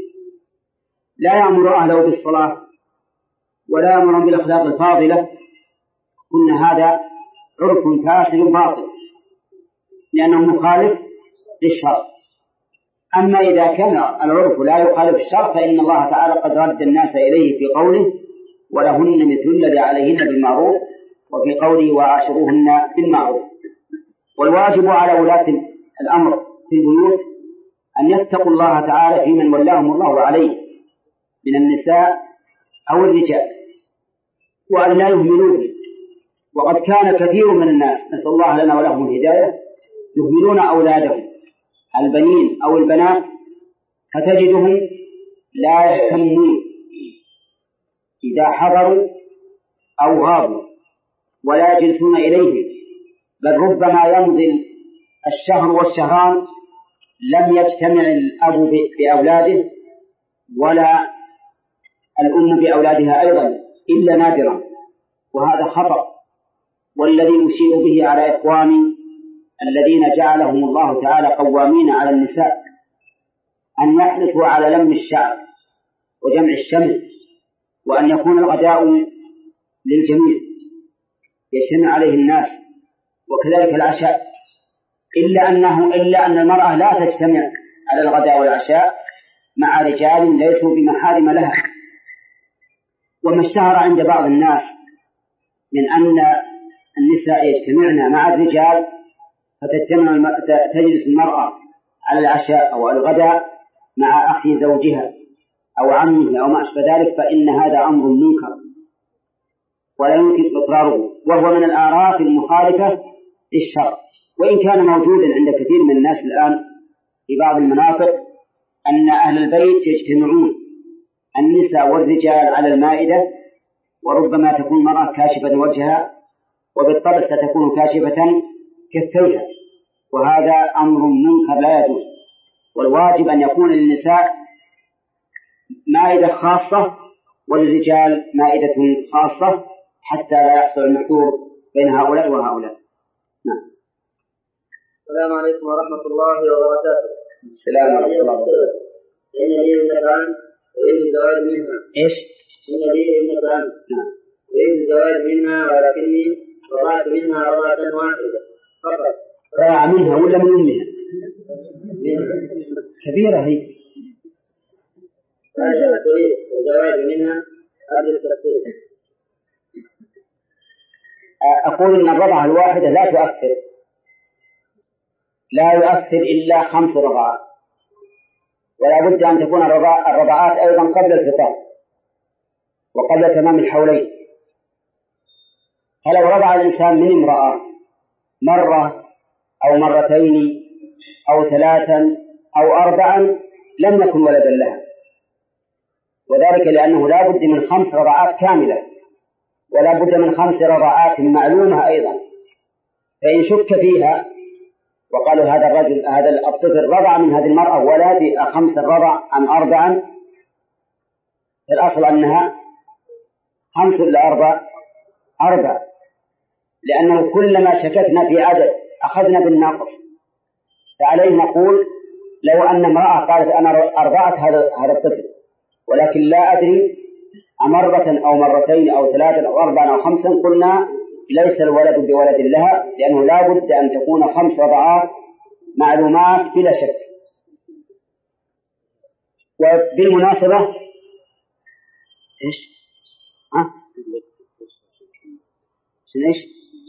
A: لا يأمر أهله بالصلاة ولا يأمر بالأخلاق الفاضلة، قلنا هذا عرف فاسد باطل لأنه مخالف للشرع. أما إذا كان العرف لا يخالف الشرع فإن الله تعالى قد رد الناس إليه في قوله ولهن مثل الذي عليهن بالمعروف، وفي قوله وعاشروهن بالمعروف. والواجب على ولاة الأمر في البيوت أن يتقوا الله تعالى في من ولاهم الله عليه من النساء أو الرجال، وأن لا يهملوه. وقد كان كثير من الناس، نسأل الله لنا ولهم الهداية، يهملون أولادهم البنين أو البنات، فتجدهم لا يهتمون إذا حضروا أو غابوا ولا يجلسون إليهم، بل ربما يمضي الشهر والشهران لم يجتمع الأب بأولاده ولا الأم بأولادها أيضا إلا نادرا، وهذا خطأ. والذي أشير به على إخواني الذين جعلهم الله تعالى قوامين على النساء أن يحرصوا على لم الشعر وجمع الشمل، وأن يكون الغداء للجميع يجتمع عليه الناس، وكذلك العشاء، إلا أنه إلا أن المرأة لا تجتمع على الغداء والعشاء مع رجال ليسوا بمحارم لها. وما اشتهر عند بعض الناس من أن النساء يجتمعن مع الرجال فتجتمع تجلس المرأة على العشاء أو الغداء مع أخي زوجها أو عمه أو ما أشبه ذلك، فإن هذا أمر منكر ولا يمكن إقراره، وهو من الآراء المخالفة للشرع. وإن كان موجودا عند كثير من الناس الآن في بعض المناطق أن أهل البيت يجتمعون النساء والرجال على المائدة، وربما تكون المرأة كاشفة وجهها وبالطبع ستكون كاشفة كفيها، وهذا أمر منكر لا يجوز. والواجب أن يكون للنساء مائدة خاصة وللرجال مائدة خاصة حتى لا يحصل المحظور بين هؤلاء وهؤلاء. نعم.
E: السلام عليكم ورحمة الله وبركاته.
A: السلام ورحمة الله وبركاته.
E: إن لي ابنتان أريد الزواج منها.
A: إيش؟
E: إن لي ابنتان
A: نعم.
E: أريد الزواج منها، ولكني رضعت منها رضعة واحدة فقط.
A: رضع منها ولا من أمها؟ كبيرة هي.
E: فأنا أريد الزواج منها قبل التفصيل.
A: أقول إن الرضعة الواحدة لا تؤثر، لا يؤثر إلا خمس رضعات، ولا بد أن تكون الرضعات أيضا قبل الفطام وقبل تمام الحولين. فلو رضع الإنسان من امرأة مرة أو مرتين أو ثلاثا أو أربعا لم يكن ولدا لها، وذلك لأنه لا بد من خمس رضعات كاملة، ولا بد من خمس رضعات معلومة أيضا. فإن شك فيها وقالوا هذا الرجل هذا الطفل رضع من هذه المرأة ولد خمس رضع أم أربعا، الأصل أنها خمس إلا أربع أربع، لأنه كلما شككنا في عدد أخذنا بالناقص. فعليه نقول لو أن امرأة قالت أنا أرضعت هذا هذا الطفل ولكن لا أدري مرة أو مرتين أو ثلاثة أو أربعة أو خمسا، قلنا ليس الولد بولد لها، لأنه لا بد أن تكون خمس رضعات معلومات بلا شك. وبالمناسبة إيش؟ ها؟ شنو إيش؟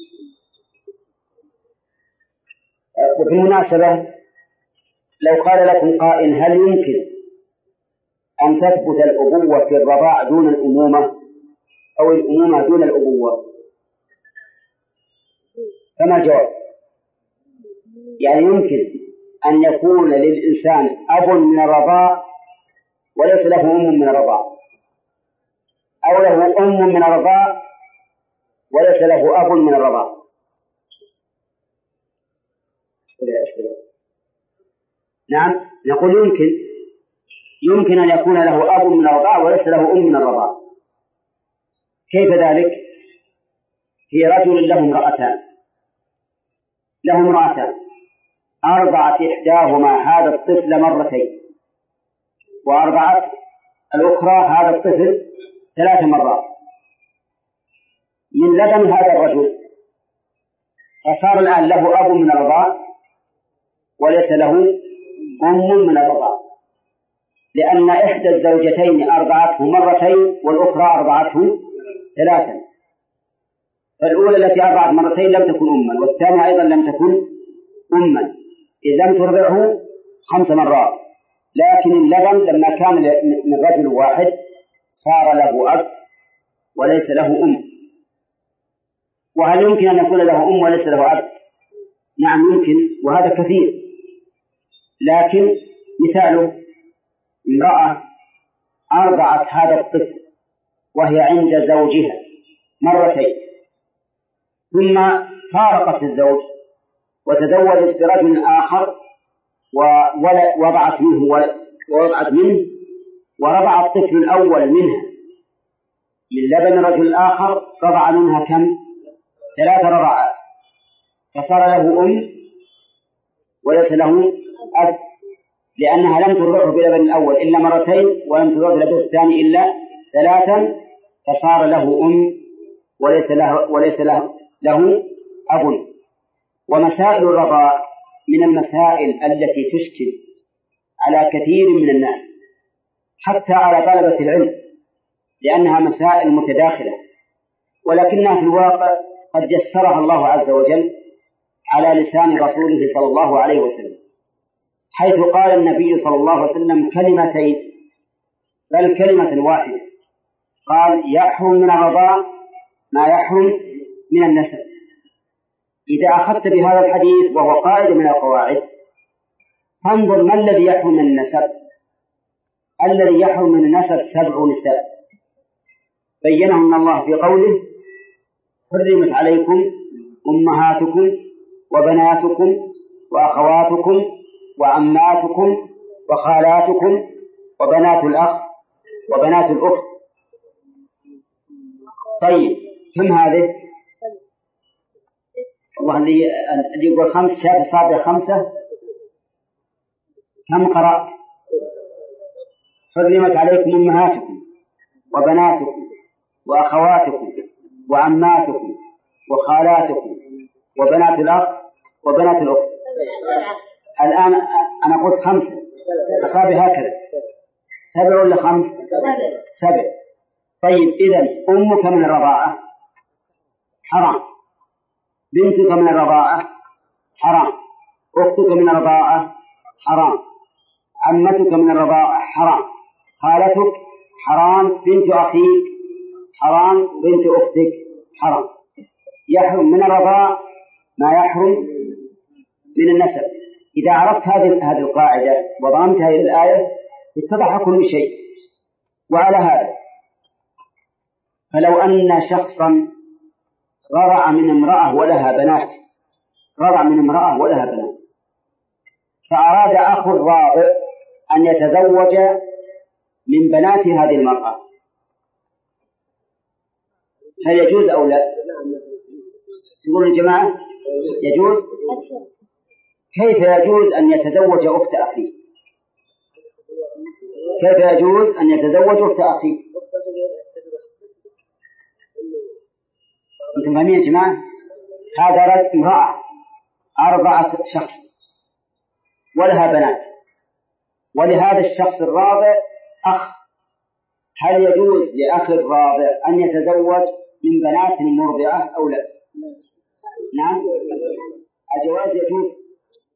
A: وبالمناسبة لو قال لكم قائل هل يمكن أن تثبت الأبوة في الرضاع دون الأمومة أو الأمومة دون الأبوة؟ فما الجواب؟ يعني يمكن أن يكون للإنسان أب من الرضاع وليس له أم من الرضاع، أو له أم من الرضاع وليس له أب من الرضاع. نعم، نقول يمكن يمكن أن يكون له أب من الرضاع وليس له أم من الرضاع. كيف ذلك؟ في رجل له امرأتان له امرأتان أرضعت إحداهما هذا الطفل مرتين وأرضعت الأخرى هذا الطفل ثلاث مرات من لبن هذا الرجل، فصار الآن له أب من الرضاع وليس له أم من الرضاع، لأن إحدى الزوجتين أرضعته مرتين والأخرى أرضعته ثلاثا. فالأولى التي أرضعت مرتين لم تكن أما، والثانية أيضا لم تكن أما، إذ لم ترضعه خمس مرات، لكن اللبن لما كان من رجل واحد صار له أب وليس له أم. وهل يمكن أن يكون له أم وليس له أب؟ نعم يمكن، وهذا كثير. لكن مثاله امرأة أرضعت هذا الطفل وهي عند زوجها مرتين، ثم فارقت الزوج وتزوجت برجل آخر ووضعت منه ووضعت منه ورضع الطفل الأول منها من لبن الرجل الآخر، رضع منها كم؟ ثلاث رضعات، فصار له أم وليس له أب، لأنها لم ترضعه بلبن الأول إلا مرتين ولم ترضعه بلبن الثاني إلا ثلاثا، فصار له أم وليس له وليس له, له أب. ومسائل الرضاع من المسائل التي تشكل على كثير من الناس حتى على طلبة العلم، لأنها مسائل متداخلة، ولكنها في الواقع قد يسرها الله عز وجل على لسان رسوله صلى الله عليه وسلم، حيث قال النبي صلى الله عليه وسلم كلمتين بل كلمة واحدة، قال يحرم من الرضاع ما يحرم من النسب. إذا أخذت بهذا الحديث وهو قاعدة من القواعد فانظر ما الذي يحرم من النسب. الذي يحرم من النسب سبع نساء بينهن الله في قوله حرمت عليكم أمهاتكم وبناتكم وأخواتكم وعماتكم وخالاتكم وبنات الأخ وبنات الأخت. طيب كم هذه؟ والله اللي اللي يقول خمس شاف صابع خمسة. كم قرأت؟ حرمت عليكم أمهاتكم وبناتكم وأخواتكم وعماتكم وخالاتكم وبنات الأخ وبنات الأخت. الآن أنا قلت خمسة، أصابع هكذا، سبع ولا خمس؟ سبع. طيب إذن أمك من الرضاعة حرام، بنتك من الرضاعة حرام، أختك من الرضاعة حرام، عمتك من الرضاعة حرام، خالتك حرام، بنت أخيك حرام، بنت أختك حرام. يحرم من الرضاعة ما يحرم من النسب. إذا عرفت هذه هذه القاعدة وضمتها إلى الآية اتضح كل شيء. وعلى هذا فلو أن شخصا رضع من امرأة ولها بنات رضع من امرأة ولها بنات فأراد أخو الراضع أن يتزوج من بنات هذه المرأة، هل يجوز أو لا؟ تقول الجماعة يجوز. كيف يجوز أن يتزوج أخت أخيه؟ كيف يجوز أن يتزوج أخت أخيه؟ أنتم فاهمين يا جماعة؟ هذا رجل امرأة أرضعت شخص ولها بنات، ولهذا الشخص الراضع أخ، هل يجوز لأخ الراضع أن يتزوج من بنات المرضعة أو لا؟ نعم، الجواز يجوز